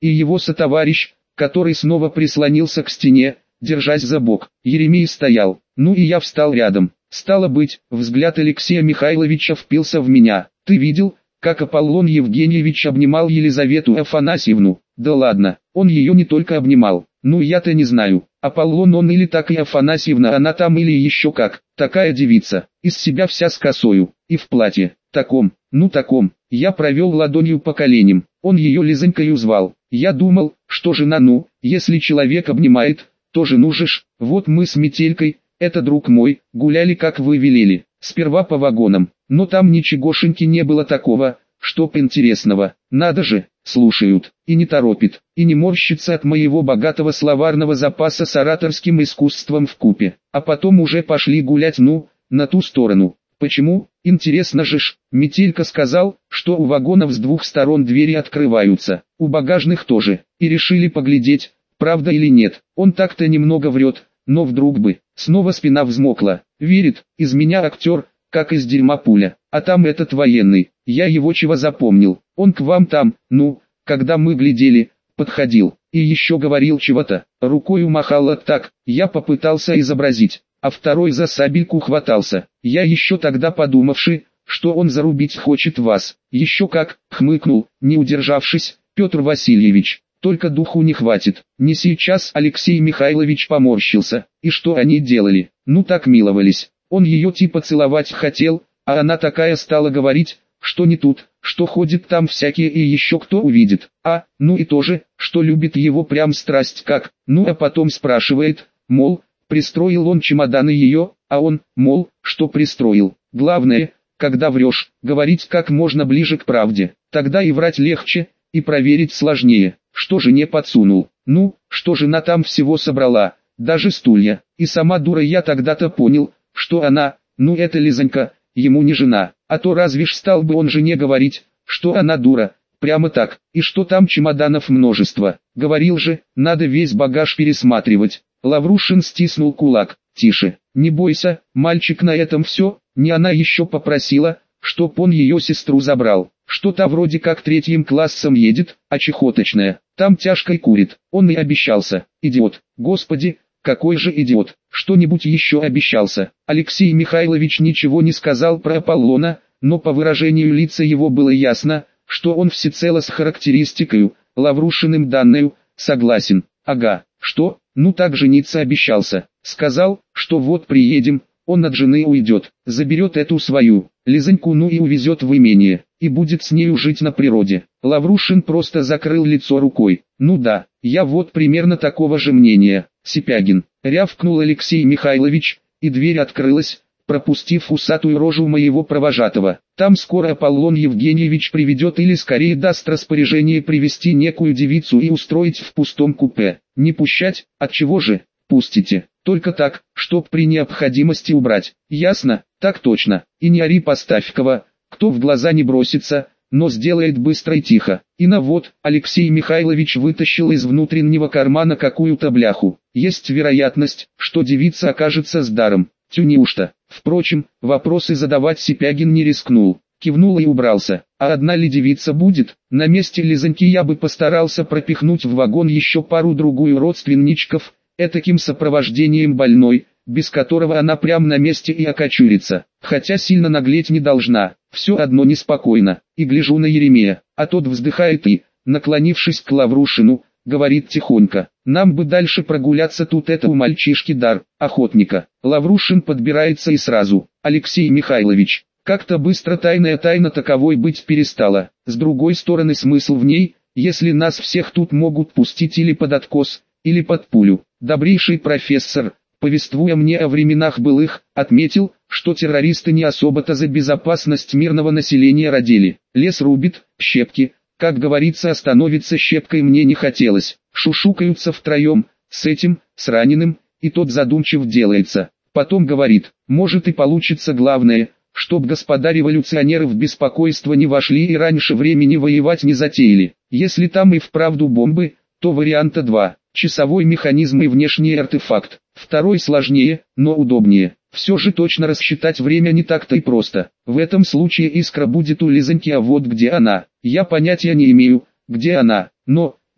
и его сотоварищ, который снова прислонился к стене, держась за бок. Еремей стоял, ну и я встал рядом. Стало быть, взгляд Алексея Михайловича впился в меня. Ты видел, как Аполлон Евгеньевич обнимал Елизавету Афанасьевну? Да ладно, он ее не только обнимал. Ну я-то не знаю, Аполлон он или так и Афанасьевна она там или еще как. Такая девица, из себя вся с косою, и в платье. Таком, ну таком. Я провел ладонью по коленям, он ее Лизонькою звал. Я думал, что жена ну, если человек обнимает, то жену же ж. Вот мы с Метелькой, это друг мой, гуляли как вы велели, сперва по вагонам, но там ничегошеньки не было такого, чтоб интересного. Надо же, слушают, и не торопит, и не морщится от моего богатого словарного запаса с ораторским искусством вкупе. А потом уже пошли гулять ну, на ту сторону. Почему? Интересно же ж. Метелька сказал, что у вагонов с двух сторон двери открываются, у багажных тоже, и решили поглядеть, правда или нет. Он так-то немного врет, но вдруг бы. Снова спина взмокла. Верит, из меня актер, как из дерьма пуля. А там этот военный, я его чего запомнил. Он к вам там, ну, когда мы глядели, подходил, и еще говорил чего-то, рукой махал так, я попытался изобразить, а второй за сабельку хватался. Я еще тогда подумавши, что он зарубить хочет вас, еще как, хмыкнул, не удержавшись, Петр Васильевич. Только духу не хватит. Не сейчас Алексей Михайлович поморщился. И что они делали? Ну так миловались. Он ее типа целовать хотел, а она такая стала говорить, что не тут, что ходит там всякие и еще кто увидит. А, ну и тоже, что любит его прям страсть как. Ну а потом спрашивает, мол, пристроил он чемоданы ее, а он, мол, что пристроил. Главное, когда врешь, говорить как можно ближе к правде. Тогда и врать легче, и проверить сложнее. Что же не подсунул? Ну, что жена там всего собрала, даже стулья. И сама дура я тогда-то понял, что она, ну это Лизонька, ему не жена. А то разве ж стал бы он жене говорить, что она дура, прямо так. И что там чемоданов множество. Говорил же, надо весь багаж пересматривать. Лаврушин стиснул кулак. Тише, не бойся, мальчик, на этом все. Не она еще попросила, чтоб он ее сестру забрал. Что-то вроде как 3 классом едет, а чехоточная, там тяжкой курит. Он и обещался. Идиот. Господи, какой же идиот. Что-нибудь еще обещался. Алексей Михайлович ничего не сказал про Аполлона, но по выражению лица его было ясно, что он всецело с характеристикой, Лаврушиным данную, согласен. Ага, что? Ну так жениться обещался. Сказал, что вот приедем, он от жены уйдет, заберет эту свою, Лизоньку ну и увезет в имение, и будет с нею жить на природе. Лаврушин просто закрыл лицо рукой. Ну да, я вот примерно такого же мнения. Сипягин, рявкнул Алексей Михайлович, и дверь открылась, пропустив усатую рожу моего провожатого. Там скоро Аполлон Евгеньевич приведет или скорее даст распоряжение привести некую девицу и устроить в пустом купе. Не пущать, отчего же? Пустите, только так, чтоб при необходимости убрать. Ясно? Так точно. И не ори, Поставькова, кто в глаза не бросится, но сделает быстро и тихо. И на вот, Алексей Михайлович вытащил из внутреннего кармана какую-то бляху. Есть вероятность, что девица окажется с даром. Тю неужто? Впрочем, вопросы задавать Сипягин не рискнул. Кивнул и убрался. А одна ли девица будет? На месте Лизоньки я бы постарался пропихнуть в вагон еще пару-другую родственничков, этаким сопровождением больной, без которого она прям на месте и окочурится. Хотя сильно наглеть не должна, все одно неспокойно. И гляжу на Еремея, а тот вздыхает и, наклонившись к Лаврушину, говорит тихонько: нам бы дальше прогуляться, тут это у мальчишки дар, охотника. Лаврушин подбирается и сразу: Алексей Михайлович, как-то быстро тайна таковой быть перестала. С другой стороны, смысл в ней, если нас всех тут могут пустить или под откос, или под пулю. Добрейший профессор, повествуя мне о временах былых, отметил, что террористы не особо-то за безопасность мирного населения родили. Лес рубит, щепки, как говорится, остановиться щепкой мне не хотелось. Шушукаются втроем, с этим, с раненым, и тот задумчив делается. Потом говорит: может и получится, главное, чтоб господа революционеры в беспокойство не вошли и раньше времени воевать не затеяли. Если там и вправду бомбы, то варианта 2. Часовой механизм и внешний артефакт. Второй сложнее, но удобнее. Все же точно рассчитать время не так-то и просто. В этом случае искра будет у Лизоньки, а вот где она, я понятия не имею, где она. Но,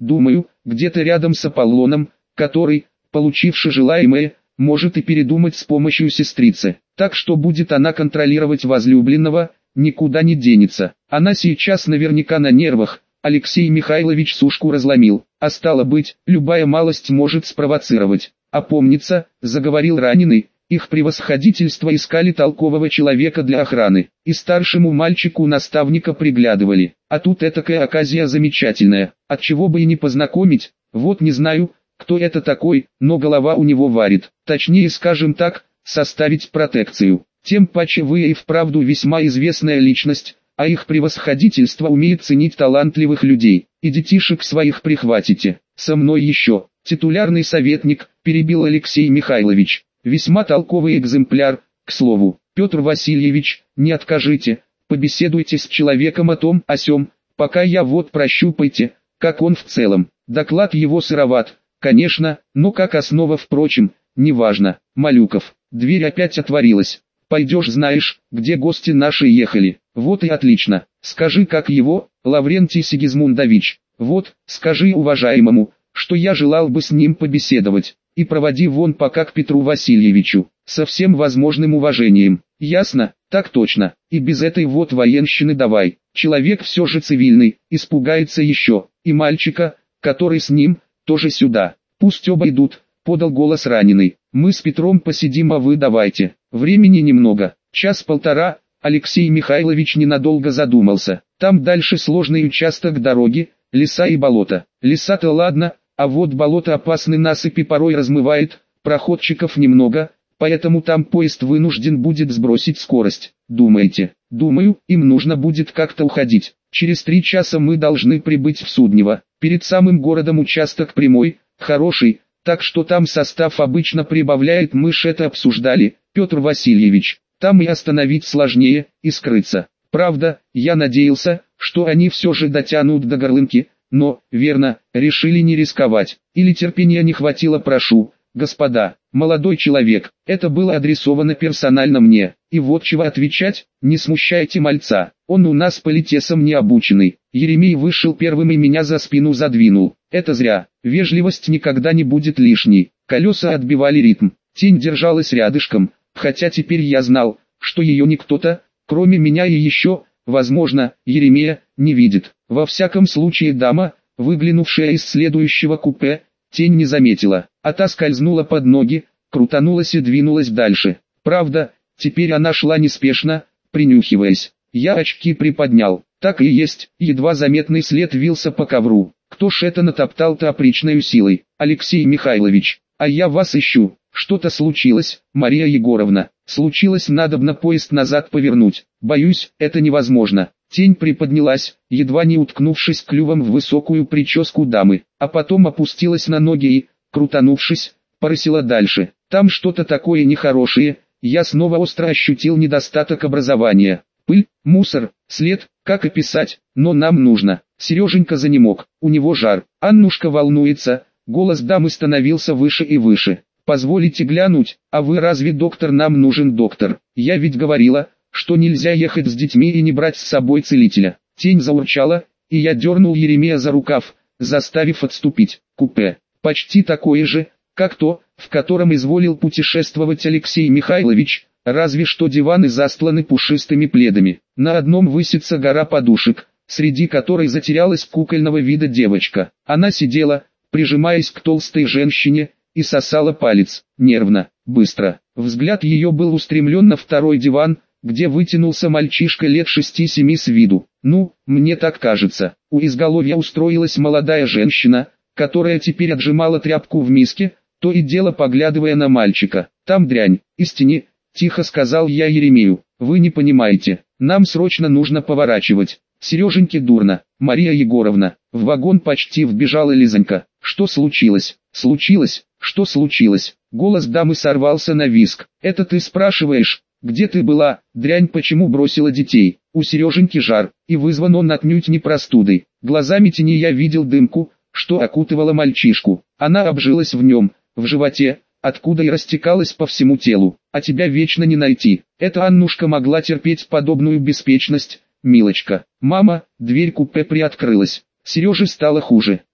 Думаю, где-то рядом с Аполлоном, который, получивший желаемое, может и передумать с помощью сестрицы. Так что будет она контролировать возлюбленного, никуда не денется. Она сейчас наверняка на нервах. Алексей Михайлович сушку разломил, а стало быть, любая малость может спровоцировать. Опомниться, заговорил раненый, их превосходительство искали толкового человека для охраны, и старшему мальчику наставника приглядывали. А тут этакая оказия замечательная, отчего бы и не познакомить, вот не знаю, кто это такой, но голова у него варит. Точнее скажем так, составить протекцию. Тем паче вы и вправду весьма известная личность, а их превосходительство умеет ценить талантливых людей, и детишек своих прихватите. Со мной еще, титулярный советник, перебил Алексей Михайлович, весьма толковый экземпляр, к слову. Петр Васильевич, не откажите, побеседуйте с человеком о том о сём, пока я вот прощупайте, как он в целом. Доклад его сыроват, конечно, но как основа впрочем, неважно. Малюков, дверь опять отворилась. Пойдешь знаешь, где гости наши ехали. Вот и отлично. Скажи, как его, Лаврентий Сигизмундович. Вот, скажи уважаемому, что я желал бы с ним побеседовать. И проводи вон пока к Петру Васильевичу, со всем возможным уважением. Ясно? Так точно. И без этой вот военщины давай. Человек все же цивильный, испугается еще. И мальчика, который с ним, тоже сюда. Пусть оба идут, подал голос раненый. Мы с Петром посидим, а вы давайте. Времени немного, час-полтора. Алексей Михайлович ненадолго задумался. Там дальше сложный участок дороги, леса и болото. Леса-то ладно, а вот болото опасны, насыпи порой размывает, проходчиков немного, поэтому там поезд вынужден будет сбросить скорость. Думаете? Думаю, им нужно будет как-то уходить. Через 3 часа мы должны прибыть в Суднево. Перед самым городом участок прямой, хороший, так что там состав обычно прибавляет, мы ж это обсуждали, Петр Васильевич. Там и остановить сложнее, и скрыться. Правда, я надеялся, что они все же дотянут до Горлынки, но, верно, решили не рисковать. Или терпения не хватило, прошу, господа, молодой человек, это было адресовано персонально мне. И вот чего отвечать, не смущайте мальца, он у нас политесом не обученный. Еремей вышел первым и меня за спину задвинул. Это зря, вежливость никогда не будет лишней. Колеса отбивали ритм, тень держалась рядышком. Хотя теперь я знал, что ее никто-то, кроме меня и еще, возможно, Еремея, не видит. Во всяком случае дама, выглянувшая из следующего купе, тень не заметила, а та скользнула под ноги, крутанулась и двинулась дальше. Правда, теперь она шла неспешно, принюхиваясь. Я очки приподнял, так и есть, едва заметный след вился по ковру. Кто ж это натоптал-то опричною силой? Алексей Михайлович, а я вас ищу. Что-то случилось, Мария Егоровна. Случилось, надобно поезд назад повернуть. Боюсь, это невозможно. Тень приподнялась, едва не уткнувшись клювом в высокую прическу дамы, а потом опустилась на ноги и, крутанувшись, порысила дальше. Там что-то такое нехорошее. Я снова остро ощутил недостаток образования. Пыль, мусор, след, как описать, но нам нужно. Сереженька занемог, у него жар. Аннушка волнуется, голос дамы становился выше и выше. Позволите глянуть, а вы разве доктор? Нам нужен доктор. Я ведь говорила, что нельзя ехать с детьми и не брать с собой целителя. Тень заурчала, и я дернул Еремея за рукав, заставив отступить. Купе, почти такое же, как то, в котором изволил путешествовать Алексей Михайлович, разве что диваны застланы пушистыми пледами. На одном высится гора подушек, среди которой затерялась кукольного вида девочка. Она сидела, прижимаясь к толстой женщине, и сосала палец, нервно, быстро. Взгляд ее был устремлен на второй диван, где вытянулся мальчишка лет 6-7 с виду. Ну, мне так кажется. У изголовья устроилась молодая женщина, которая теперь отжимала тряпку в миске, то и дело поглядывая на мальчика. Там дрянь, из тени, тихо сказал я Еремею. Вы не понимаете, нам срочно нужно поворачивать. Сереженьке дурно. Мария Егоровна, в вагон почти вбежала Лизонька. Что случилось? Случилось? Что случилось? Голос дамы сорвался на визг. Это ты спрашиваешь, где ты была, дрянь, почему бросила детей? У Сереженьки жар, и вызван он отнюдь не простудой. Глазами тени я видел дымку, что окутывала мальчишку. Она обжилась в нем, в животе, откуда и растекалась по всему телу. А тебя вечно не найти. Эта Аннушка могла терпеть подобную беспечность, милочка. Мама, дверь купе приоткрылась. Сереже стало хуже.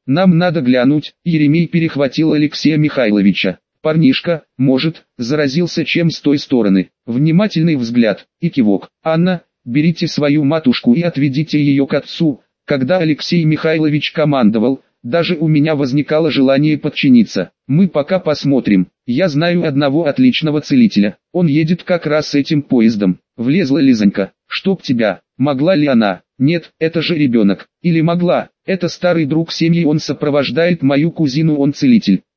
нам надо глянуть. Еремей перехватил Алексея Михайловича. Парнишка, может, заразился чем с той стороны. Внимательный взгляд и кивок. Анна, берите свою матушку и отведите ее к отцу. Когда Алексей Михайлович командовал, даже у меня возникало желание подчиниться. Мы пока посмотрим. Я знаю одного отличного целителя. Он едет как раз с этим поездом. Влезла Лизонька. Чтоб тебя. Могла ли она? Нет, это же ребенок. Или могла? Это старый друг семьи, он сопровождает мою кузину, он целитель.